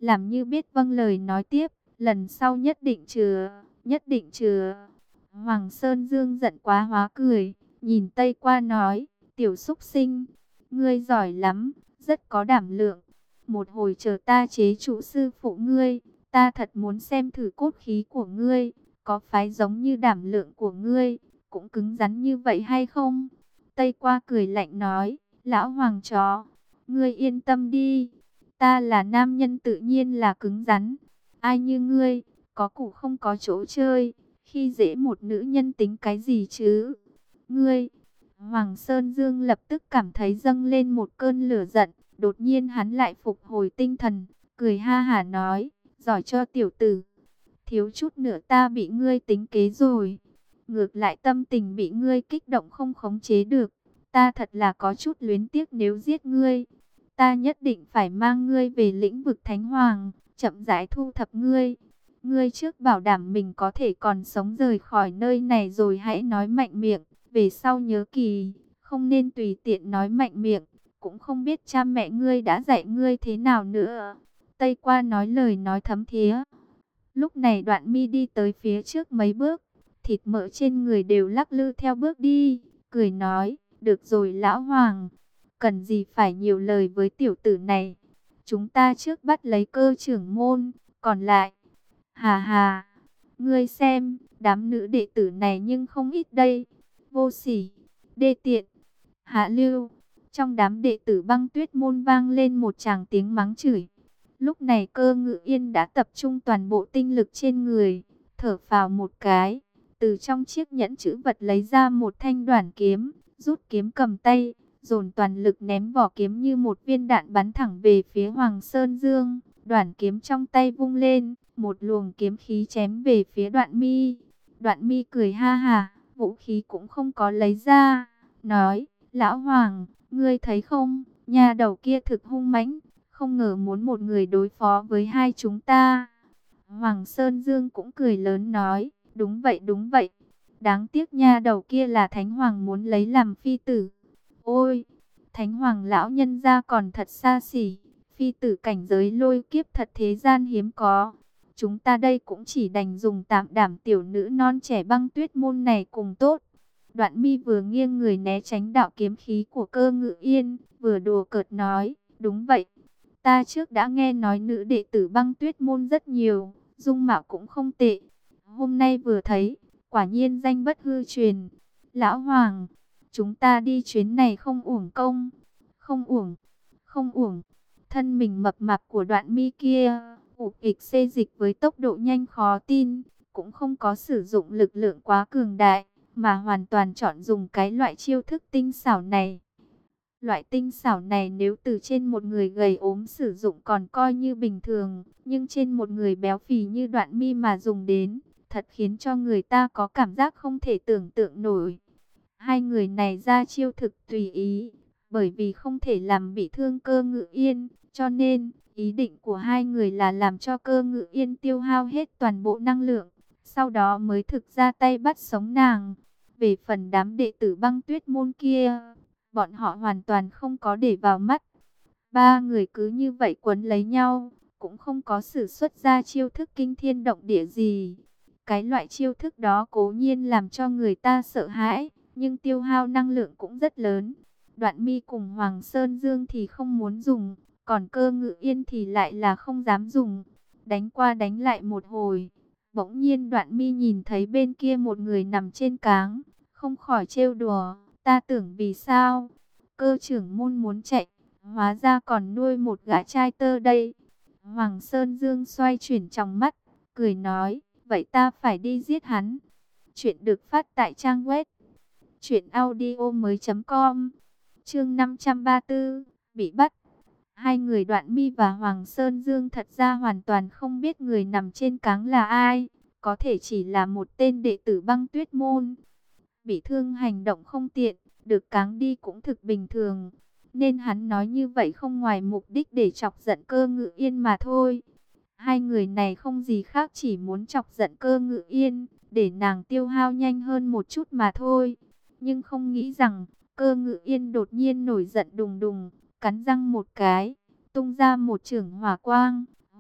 [SPEAKER 1] làm như biết vâng lời nói tiếp, lần sau nhất định chừa, nhất định chừa. Hoàng Sơn Dương giận quá hóa cười, nhìn Tây Qua nói, tiểu xúc sinh, ngươi giỏi lắm, rất có đảm lượng. Một hồi chờ ta chế trụ sư phụ ngươi, ta thật muốn xem thử cốt khí của ngươi, có phái giống như đảm lượng của ngươi, cũng cứng rắn như vậy hay không? Tây Qua cười lạnh nói, lão hoàng chó, ngươi yên tâm đi, ta là nam nhân tự nhiên là cứng rắn. Ai như ngươi, có củ không có chỗ chơi, khi dễ một nữ nhân tính cái gì chứ? Ngươi, Hoàng Sơn Dương lập tức cảm thấy dâng lên một cơn lửa giận, đột nhiên hắn lại phục hồi tinh thần, cười ha hả nói, giỏi cho tiểu tử, thiếu chút nữa ta bị ngươi tính kế rồi. Ngược lại tâm tình bị ngươi kích động không khống chế được, ta thật là có chút luyến tiếc nếu giết ngươi. Ta nhất định phải mang ngươi về lĩnh vực Thánh Hoàng, chậm rãi thu thập ngươi. Ngươi trước bảo đảm mình có thể còn sống rời khỏi nơi này rồi hãy nói mạnh miệng. Về sau nhớ kỳ, không nên tùy tiện nói mạnh miệng. Cũng không biết cha mẹ ngươi đã dạy ngươi thế nào nữa. Tây Qua nói lời nói thấm thía. Lúc này Đoạn Mi đi tới phía trước mấy bước, thịt mỡ trên người đều lắc lư theo bước đi, cười nói, được rồi lão hoàng, cần gì phải nhiều lời với tiểu tử này. Chúng ta trước bắt lấy Cơ trưởng môn, còn lại, hà hà, ngươi xem, đám nữ đệ tử này nhưng không ít đây, vô sỉ, đê tiện, hạ lưu. Trong đám đệ tử Băng Tuyết môn vang lên một tràng tiếng mắng chửi. Lúc này Cơ Ngự Yên đã tập trung toàn bộ tinh lực trên người, thở phào một cái, từ trong chiếc nhẫn chữ vật lấy ra một thanh đoản kiếm, rút kiếm cầm tay, dồn toàn lực ném vỏ kiếm như một viên đạn bắn thẳng về phía Hoàng Sơn Dương. Đoản kiếm trong tay vung lên, một luồng kiếm khí chém về phía Đoạn Mi. Đoạn Mi cười ha hả, vũ khí cũng không có lấy ra, nói, lão Hoàng, ngươi thấy không, nhà đầu kia thực hung mãnh, không ngờ muốn một người đối phó với hai chúng ta. Hoàng Sơn Dương cũng cười lớn nói, đúng vậy đúng vậy, đáng tiếc nha đầu kia là Thánh Hoàng muốn lấy làm phi tử. Ôi, Thánh Hoàng lão nhân gia còn thật xa xỉ, phi tử cảnh giới lôi kiếp thật thế gian hiếm có. Chúng ta đây cũng chỉ đành dùng tạm đảm tiểu nữ non trẻ Băng Tuyết môn này cùng tốt. Đoạn Mi vừa nghiêng người né tránh đạo kiếm khí của Cơ Ngự Yên, vừa đùa cợt nói, đúng vậy. Ta trước đã nghe nói nữ đệ tử Băng Tuyết môn rất nhiều, dung mạo cũng không tệ. Hôm nay vừa thấy, quả nhiên danh bất hư truyền. Lão Hoàng, chúng ta đi chuyến này không uổng công. Không uổng, không uổng. Thân mình mập mạp của Đoạn Mi kia, ục ịch xê dịch với tốc độ nhanh khó tin, cũng không có sử dụng lực lượng quá cường đại, mà hoàn toàn chọn dùng cái loại chiêu thức tinh xảo này. Loại tinh xảo này nếu từ trên một người gầy ốm sử dụng còn coi như bình thường, nhưng trên một người béo phì như Đoạn Mi mà dùng đến, thật khiến cho người ta có cảm giác không thể tưởng tượng nổi. Hai người này ra chiêu thực tùy ý, bởi vì không thể làm bị thương Cơ Ngự Yên, cho nên ý định của hai người là làm cho Cơ Ngự Yên tiêu hao hết toàn bộ năng lượng, sau đó mới thực ra tay bắt sống nàng. Về phần đám đệ tử Băng Tuyết môn kia, bọn họ hoàn toàn không có để vào mắt. Ba người cứ như vậy quấn lấy nhau, cũng không có sử xuất ra chiêu thức kinh thiên động địa gì. Cái loại chiêu thức đó cố nhiên làm cho người ta sợ hãi, nhưng tiêu hao năng lượng cũng rất lớn. Đoạn Mi cùng Hoàng Sơn Dương thì không muốn dùng, còn Cơ Ngự Yên thì lại là không dám dùng. Đánh qua đánh lại một hồi, bỗng nhiên Đoạn Mi nhìn thấy bên kia một người nằm trên cáng, không khỏi trêu đùa, ta tưởng vì sao Cơ trưởng môn muốn chạy, hóa ra còn nuôi một gã trai tơ đây. Hoàng Sơn Dương xoay chuyển trong mắt, cười nói, vậy ta phải đi giết hắn. Chuyện được phát tại trang web truyện audio mới chấm com. Chương năm trăm ba mươi tư, bị bắt. Hai người Đoạn Mi và Hoàng Sơn Dương thật ra hoàn toàn không biết người nằm trên cáng là ai, có thể chỉ là một tên đệ tử Băng Tuyết môn. Bị thương hành động không tiện, được cáng đi cũng thực bình thường, nên hắn nói như vậy không ngoài mục đích để chọc giận Cơ Ngự Yên mà thôi. Hai người này không gì khác chỉ muốn chọc giận Cơ Ngự Yên, để nàng tiêu hao nhanh hơn một chút mà thôi. Nhưng không nghĩ rằng, Cơ Ngự Yên đột nhiên nổi giận đùng đùng, cắn răng một cái, tung ra một chưởng hỏa quang,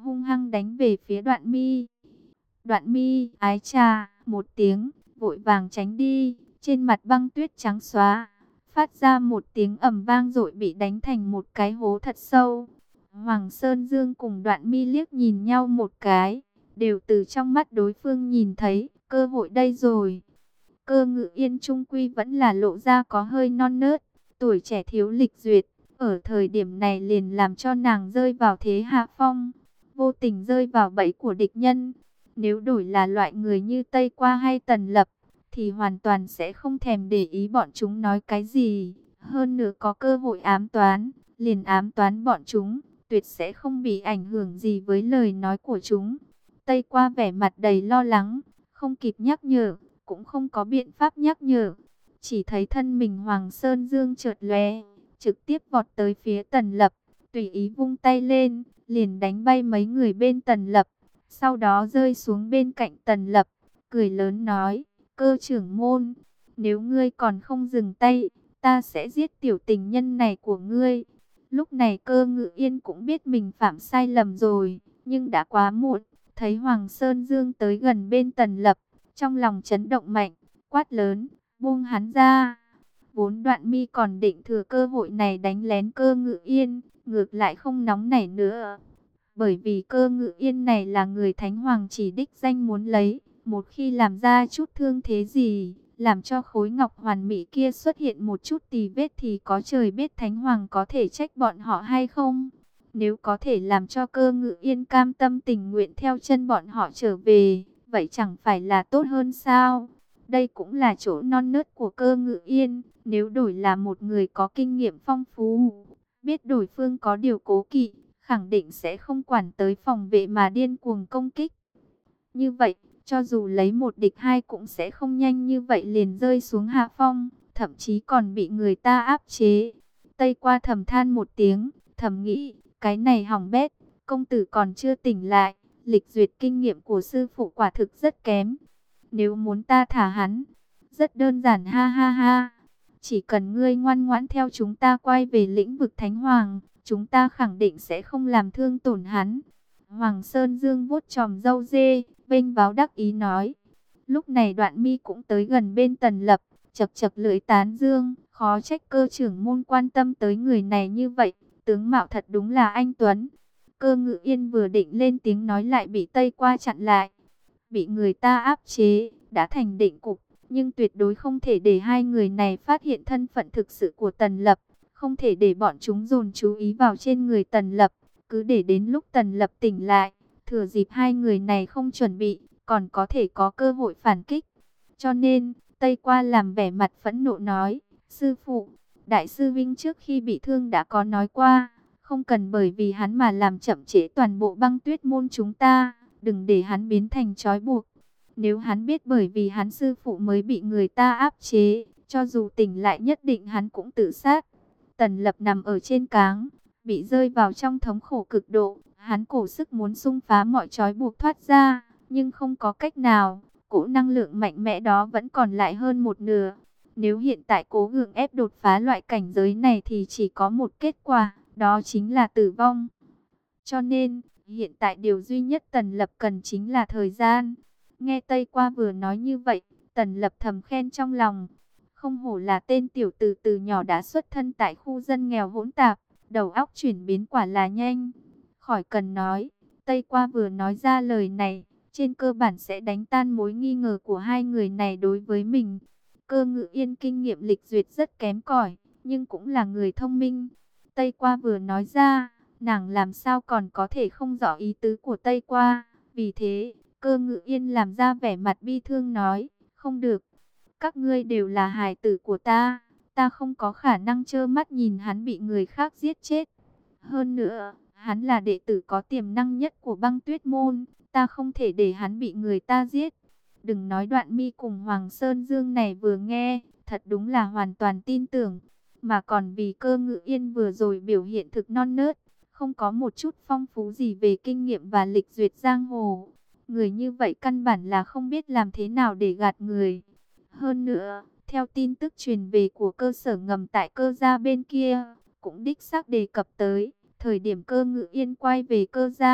[SPEAKER 1] hung hăng đánh về phía Đoạn Mi. Đoạn Mi ái chà một tiếng, vội vàng tránh đi, trên mặt băng tuyết trắng xóa, phát ra một tiếng ầm vang dội, bị đánh thành một cái hố thật sâu. Hoàng Sơn Dương cùng Đoạn Mi liếc nhìn nhau một cái, đều từ trong mắt đối phương nhìn thấy cơ hội đây rồi. Cơ Ngự Yên trung quy vẫn là lộ ra có hơi non nớt, tuổi trẻ thiếu lịch duyệt, ở thời điểm này liền làm cho nàng rơi vào thế hạ phong, vô tình rơi vào bẫy của địch nhân. Nếu đổi là loại người như Tây Qua hay Tần Lập, thì hoàn toàn sẽ không thèm để ý bọn chúng nói cái gì. Hơn nữa có cơ hội ám toán, liền ám toán bọn chúng, tuyệt sẽ không bị ảnh hưởng gì với lời nói của chúng. Tây Qua vẻ mặt đầy lo lắng, không kịp nhắc nhở, cũng không có biện pháp nhắc nhở. Chỉ thấy thân mình Hoàng Sơn Dương chợt lóe, trực tiếp vọt tới phía Tần Lập, tùy ý vung tay lên, liền đánh bay mấy người bên Tần Lập. Sau đó rơi xuống bên cạnh Tần Lập, cười lớn nói: Cơ trưởng môn, nếu ngươi còn không dừng tay, ta sẽ giết tiểu tình nhân này của ngươi. Lúc này Cơ Ngự Yên cũng biết mình phạm sai lầm rồi, nhưng đã quá muộn. Thấy Hoàng Sơn Dương tới gần bên Tần Lập, trong lòng chấn động mạnh, quát lớn: buông hắn ra. Vốn Đoạn Mi còn định thừa cơ hội này đánh lén Cơ Ngự Yên, ngược lại không nóng nảy nữa. Bởi vì Cơ Ngự Yên này là người Thánh Hoàng chỉ đích danh muốn lấy, một khi làm ra chút thương thế gì, làm cho khối ngọc hoàn mỹ kia xuất hiện một chút tì vết, thì có trời biết Thánh Hoàng có thể trách bọn họ hay không. Nếu có thể làm cho Cơ Ngự Yên cam tâm tình nguyện theo chân bọn họ trở về, vậy chẳng phải là tốt hơn sao? Đây cũng là chỗ non nớt của Cơ Ngự Yên. Nếu đổi là một người có kinh nghiệm phong phú, biết đối phương có điều cố kỵ, khẳng định sẽ không quản tới phòng vệ mà điên cuồng công kích. Như vậy, cho dù lấy một địch hai cũng sẽ không nhanh như vậy liền rơi xuống hạ phong, thậm chí còn bị người ta áp chế. Tây Qua thầm than một tiếng, thầm nghĩ, cái này hỏng bét, công tử còn chưa tỉnh lại, lịch duyệt kinh nghiệm của sư phụ quả thực rất kém. Nếu muốn ta thả hắn, rất đơn giản, ha ha ha. Chỉ cần ngươi ngoan ngoãn theo chúng ta quay về lĩnh vực Thánh Hoàng, chúng ta khẳng định sẽ không làm thương tổn hắn. Hoàng Sơn Dương vuốt chòm râu dê, vênh váo đắc ý nói. Lúc này Đoạn Mi cũng tới gần bên Tần Lập, chật chật lưỡi tán dương, khó trách Cơ trưởng môn quan tâm tới người này như vậy, tướng mạo thật đúng là anh tuấn. Cơ Ngự Yên vừa định lên tiếng nói lại bị Tây Qua chặn lại. Bị người ta áp chế, đã thành định cục, nhưng tuyệt đối không thể để hai người này phát hiện thân phận thực sự của Tần Lập, không thể để bọn chúng dồn chú ý vào trên người Tần Lập, cứ để đến lúc Tần Lập tỉnh lại, thừa dịp hai người này không chuẩn bị, còn có thể có cơ hội phản kích. Cho nên, Tây Qua làm vẻ mặt phẫn nộ nói: sư phụ, đại sư Vinh trước khi bị thương đã có nói qua, không cần bởi vì hắn mà làm chậm trễ toàn bộ băng tuyết môn chúng ta, đừng để hắn biến thành trói buộc. Nếu hắn biết bởi vì hắn sư phụ mới bị người ta áp chế, cho dù tỉnh lại nhất định hắn cũng tự sát. Tần Lập nằm ở trên cáng, bị rơi vào trong thống khổ cực độ, hắn cổ sức muốn xung phá mọi trói buộc thoát ra, nhưng không có cách nào, cỗ năng lượng mạnh mẽ đó vẫn còn lại hơn một nửa. Nếu hiện tại cố gượng ép đột phá loại cảnh giới này thì chỉ có một kết quả, đó chính là tử vong. Cho nên, hiện tại điều duy nhất Tần Lập cần chính là thời gian. Nghe Tây Qua vừa nói như vậy, Tần Lập thầm khen trong lòng. Không hổ là tên tiểu tử từ nhỏ đã xuất thân tại khu dân nghèo hỗn tạp, đầu óc chuyển biến quả là nhanh. Khỏi cần nói, Tây Qua vừa nói ra lời này, trên cơ bản sẽ đánh tan mối nghi ngờ của hai người này đối với mình. Cơ Ngự Yên kinh nghiệm lịch duyệt rất kém cỏi, nhưng cũng là người thông minh. Tây Qua vừa nói ra, nàng làm sao còn có thể không rõ ý tứ của Tây Qua. Vì thế, Cơ Ngự Yên làm ra vẻ mặt bi thương nói: không được, các ngươi đều là hài tử của ta, ta không có khả năng trơ mắt nhìn hắn bị người khác giết chết. Hơn nữa, hắn là đệ tử có tiềm năng nhất của băng tuyết môn, ta không thể để hắn bị người ta giết. Đừng nói Đoạn Mi cùng Hoàng Sơn Dương này vừa nghe, thật đúng là hoàn toàn tin tưởng, mà còn vì Cơ Ngự Yên vừa rồi biểu hiện thực non nớt, không có một chút phong phú gì về kinh nghiệm và lịch duyệt giang hồ. Người như vậy căn bản là không biết làm thế nào để gạt người. Hơn nữa, theo tin tức truyền về của cơ sở ngầm tại Cơ gia bên kia, cũng đích xác đề cập tới, thời điểm Cơ Ngự Yên quay về Cơ gia,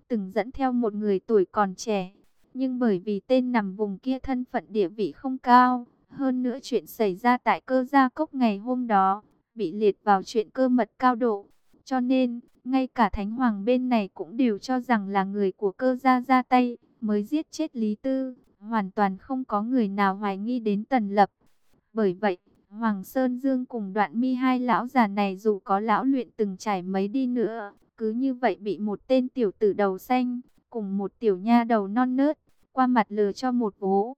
[SPEAKER 1] từng dẫn theo một người tuổi còn trẻ. Nhưng bởi vì tên nằm vùng kia thân phận địa vị không cao, hơn nữa chuyện xảy ra tại Cơ Gia Cốc ngày hôm đó, bị liệt vào chuyện cơ mật cao độ. Cho nên, ngay cả Thánh Hoàng bên này cũng đều cho rằng là người của Cơ Gia ra tay, mới giết chết Lý Tư. Hoàn toàn không có người nào hoài nghi đến Tần Lập. Bởi vậy, Hoàng Sơn Dương cùng Đoạn Mi hai lão già này dù có lão luyện từng trải mấy đi nữa, cứ như vậy bị một tên tiểu tử đầu xanh, cùng một tiểu nha đầu non nớt, qua mặt lừa cho một vố.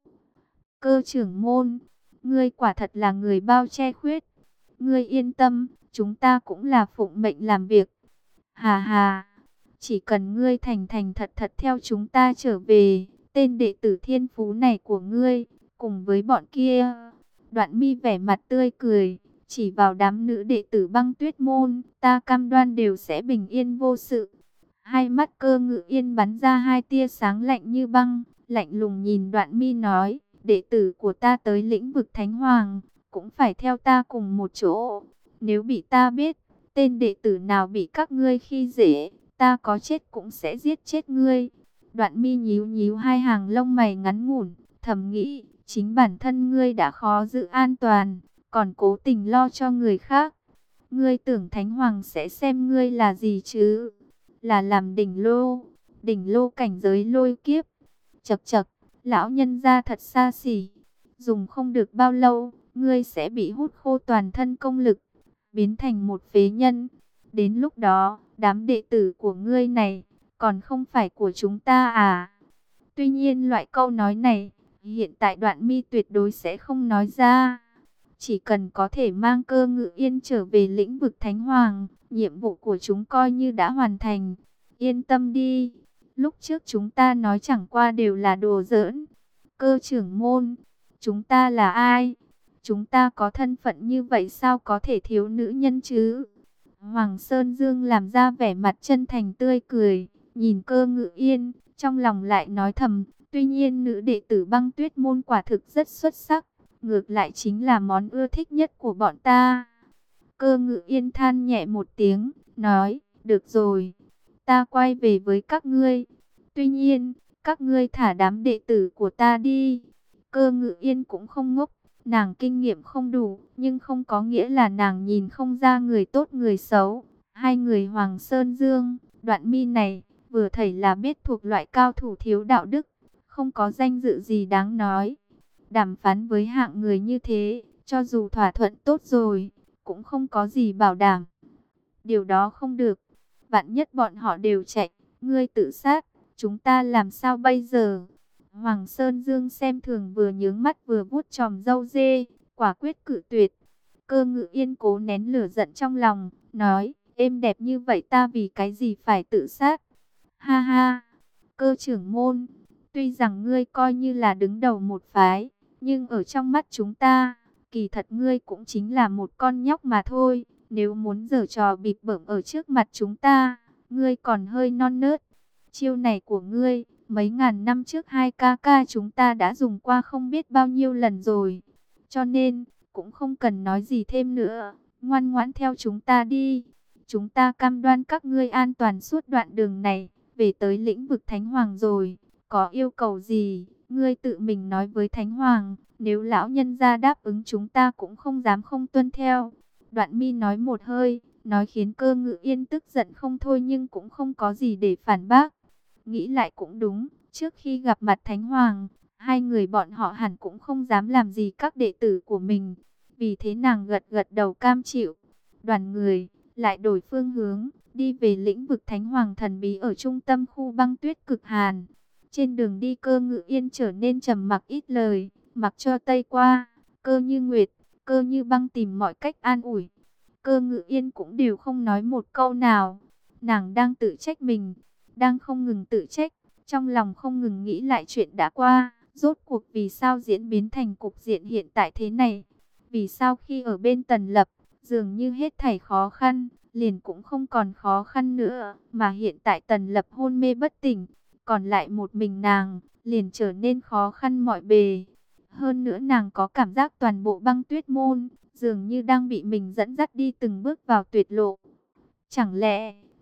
[SPEAKER 1] Cơ trưởng môn, ngươi quả thật là người bao che khuyết. Ngươi yên tâm, chúng ta cũng là phụng mệnh làm việc. Hà hà, chỉ cần ngươi thành thành thật thật theo chúng ta trở về, tên đệ tử thiên phú này của ngươi, cùng với bọn kia. Đoạn Mi vẻ mặt tươi cười, chỉ vào đám nữ đệ tử Băng Tuyết môn, ta cam đoan đều sẽ bình yên vô sự. Hai mắt Cơ Ngự Yên bắn ra hai tia sáng lạnh như băng, lạnh lùng nhìn Đoạn Mi nói, đệ tử của ta tới lĩnh vực Thánh Hoàng, cũng phải theo ta cùng một chỗ. Nếu bị ta biết, tên đệ tử nào bị các ngươi khi dễ, ta có chết cũng sẽ giết chết ngươi. Đoạn Mi nhíu nhíu hai hàng lông mày ngắn ngủn, thầm nghĩ, chính bản thân ngươi đã khó giữ an toàn, còn cố tình lo cho người khác. Ngươi tưởng Thánh Hoàng sẽ xem ngươi là gì chứ? Là làm đỉnh lô, đỉnh lô cảnh giới lôi kiếp. Chậc chậc, lão nhân gia thật xa xỉ. Dùng không được bao lâu, ngươi sẽ bị hút khô toàn thân công lực, biến thành một phế nhân. Đến lúc đó, đám đệ tử của ngươi này, còn không phải của chúng ta à? Tuy nhiên loại câu nói này, hiện tại Đoạn Mi tuyệt đối sẽ không nói ra. Chỉ cần có thể mang Cơ Ngự Yên trở về lĩnh vực Thánh Hoàng, nhiệm vụ của chúng coi như đã hoàn thành. Yên tâm đi, lúc trước chúng ta nói chẳng qua đều là đùa giỡn. Cơ trưởng môn, chúng ta là ai? Chúng ta có thân phận như vậy sao có thể thiếu nữ nhân chứ? Hoàng Sơn Dương làm ra vẻ mặt chân thành tươi cười, nhìn Cơ Ngự Yên, trong lòng lại nói thầm, tuy nhiên nữ đệ tử Băng Tuyết môn quả thực rất xuất sắc, ngược lại chính là món ưa thích nhất của bọn ta. Cơ Ngự Yên than nhẹ một tiếng, nói, được rồi, ta quay về với các ngươi. Tuy nhiên, các ngươi thả đám đệ tử của ta đi. Cơ Ngự Yên cũng không ngốc, nàng kinh nghiệm không đủ, nhưng không có nghĩa là nàng nhìn không ra người tốt người xấu. Hai người Hoàng Sơn Dương, Đoạn Mi này, vừa thảy là biết thuộc loại cao thủ thiếu đạo đức, không có danh dự gì đáng nói. Đàm phán với hạng người như thế, cho dù thỏa thuận tốt rồi, cũng không có gì bảo đảm. Điều đó không được. Vạn nhất bọn họ đều chạy, ngươi tự sát, chúng ta làm sao bây giờ? Hoàng Sơn Dương xem thường vừa nhướng mắt vừa vuốt chòm râu dê, quả quyết cự tuyệt. Cơ Ngự Yên cố nén lửa giận trong lòng, nói, êm đẹp như vậy ta vì cái gì phải tự sát? Ha ha, Cơ trưởng môn, tuy rằng ngươi coi như là đứng đầu một phái, nhưng ở trong mắt chúng ta, kỳ thật ngươi cũng chính là một con nhóc mà thôi. Nếu muốn giở trò bịp bợm ở trước mặt chúng ta, ngươi còn hơi non nớt. Chiêu này của ngươi, mấy ngàn năm trước hai ca ca chúng ta đã dùng qua không biết bao nhiêu lần rồi. Cho nên, cũng không cần nói gì thêm nữa, ngoan ngoãn theo chúng ta đi. Chúng ta cam đoan các ngươi an toàn suốt đoạn đường này, về tới lĩnh vực Thánh Hoàng rồi. Có yêu cầu gì, ngươi tự mình nói với Thánh Hoàng, nếu lão nhân gia đáp ứng chúng ta cũng không dám không tuân theo. Đoạn Mi nói một hơi, nói khiến Cơ Ngự Yên tức giận không thôi nhưng cũng không có gì để phản bác. Nghĩ lại cũng đúng, trước khi gặp mặt Thánh Hoàng, hai người bọn họ hẳn cũng không dám làm gì các đệ tử của mình. Vì thế nàng gật gật đầu cam chịu. Đoàn người lại đổi phương hướng, đi về lĩnh vực Thánh Hoàng thần bí ở trung tâm khu băng tuyết cực hàn. Trên đường đi Cơ Ngự Yên trở nên trầm mặc ít lời, mặc cho Tây qua, Cơ Như Nguyệt, Cơ Như Băng tìm mọi cách an ủi. Cơ Ngự Yên cũng đều không nói một câu nào. Nàng đang tự trách mình, đang không ngừng tự trách, trong lòng không ngừng nghĩ lại chuyện đã qua. Rốt cuộc vì sao diễn biến thành cục diện hiện tại thế này? Vì sao khi ở bên Tần Lập, dường như hết thảy khó khăn, liền cũng không còn khó khăn nữa. Mà hiện tại Tần Lập hôn mê bất tỉnh, còn lại một mình nàng, liền trở nên khó khăn mọi bề. Hơn nữa nàng có cảm giác toàn bộ băng tuyết môn, dường như đang bị mình dẫn dắt đi từng bước vào tuyệt lộ. Chẳng lẽ,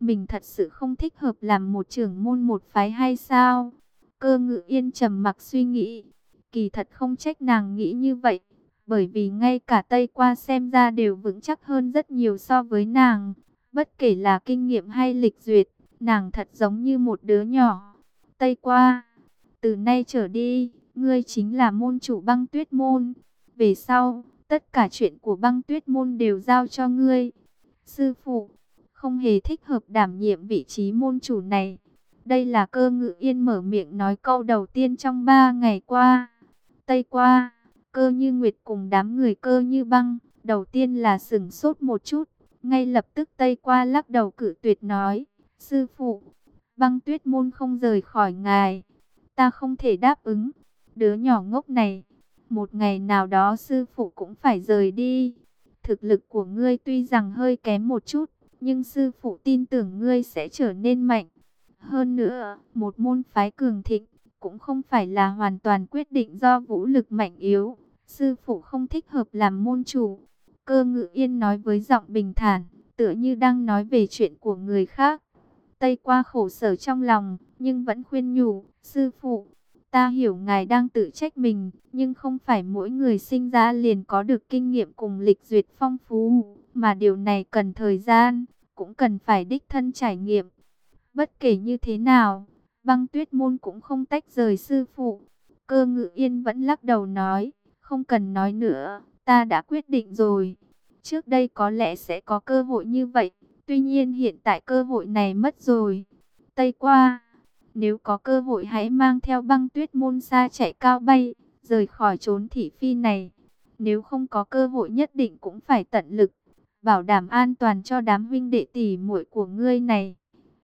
[SPEAKER 1] mình thật sự không thích hợp làm một trưởng môn một phái hay sao? Cơ Ngự Yên trầm mặc suy nghĩ. Kỳ thật không trách nàng nghĩ như vậy, bởi vì ngay cả Tây Qua xem ra đều vững chắc hơn rất nhiều so với nàng. Bất kể là kinh nghiệm hay lịch duyệt, nàng thật giống như một đứa nhỏ. Tây Qua, từ nay trở đi, ngươi chính là môn chủ Băng Tuyết môn. Về sau, tất cả chuyện của Băng Tuyết môn đều giao cho ngươi. Sư phụ không hề thích hợp đảm nhiệm vị trí môn chủ này. Đây là Cơ Ngự Yên mở miệng nói câu đầu tiên trong ba ngày qua. Tây Qua, Cơ Như Nguyệt cùng đám người Cơ Như Băng, đầu tiên là sửng sốt một chút. Ngay lập tức Tây Qua lắc đầu cự tuyệt nói, sư phụ, Băng Tuyết môn không rời khỏi ngài. Ta không thể đáp ứng. Đứa nhỏ ngốc này, một ngày nào đó sư phụ cũng phải rời đi. Thực lực của ngươi tuy rằng hơi kém một chút, nhưng sư phụ tin tưởng ngươi sẽ trở nên mạnh. Hơn nữa, một môn phái cường thịnh cũng không phải là hoàn toàn quyết định do vũ lực mạnh yếu. Sư phụ không thích hợp làm môn chủ. Cơ Ngự Yên nói với giọng bình thản, tựa như đang nói về chuyện của người khác. Tây Qua khổ sở trong lòng, nhưng vẫn khuyên nhủ, sư phụ, ta hiểu ngài đang tự trách mình, nhưng không phải mỗi người sinh ra liền có được kinh nghiệm cùng lịch duyệt phong phú, mà điều này cần thời gian, cũng cần phải đích thân trải nghiệm. Bất kể như thế nào, Băng Tuyết môn cũng không tách rời sư phụ. Cơ Ngự Yên vẫn lắc đầu nói, không cần nói nữa, ta đã quyết định rồi. Trước đây có lẽ sẽ có cơ hội như vậy, tuy nhiên hiện tại cơ hội này mất rồi. Tây Qua, nếu có cơ hội hãy mang theo Băng Tuyết môn xa chạy cao bay, rời khỏi chốn thị phi này. Nếu không có cơ hội nhất định cũng phải tận lực, bảo đảm an toàn cho đám huynh đệ tỷ muội của ngươi này.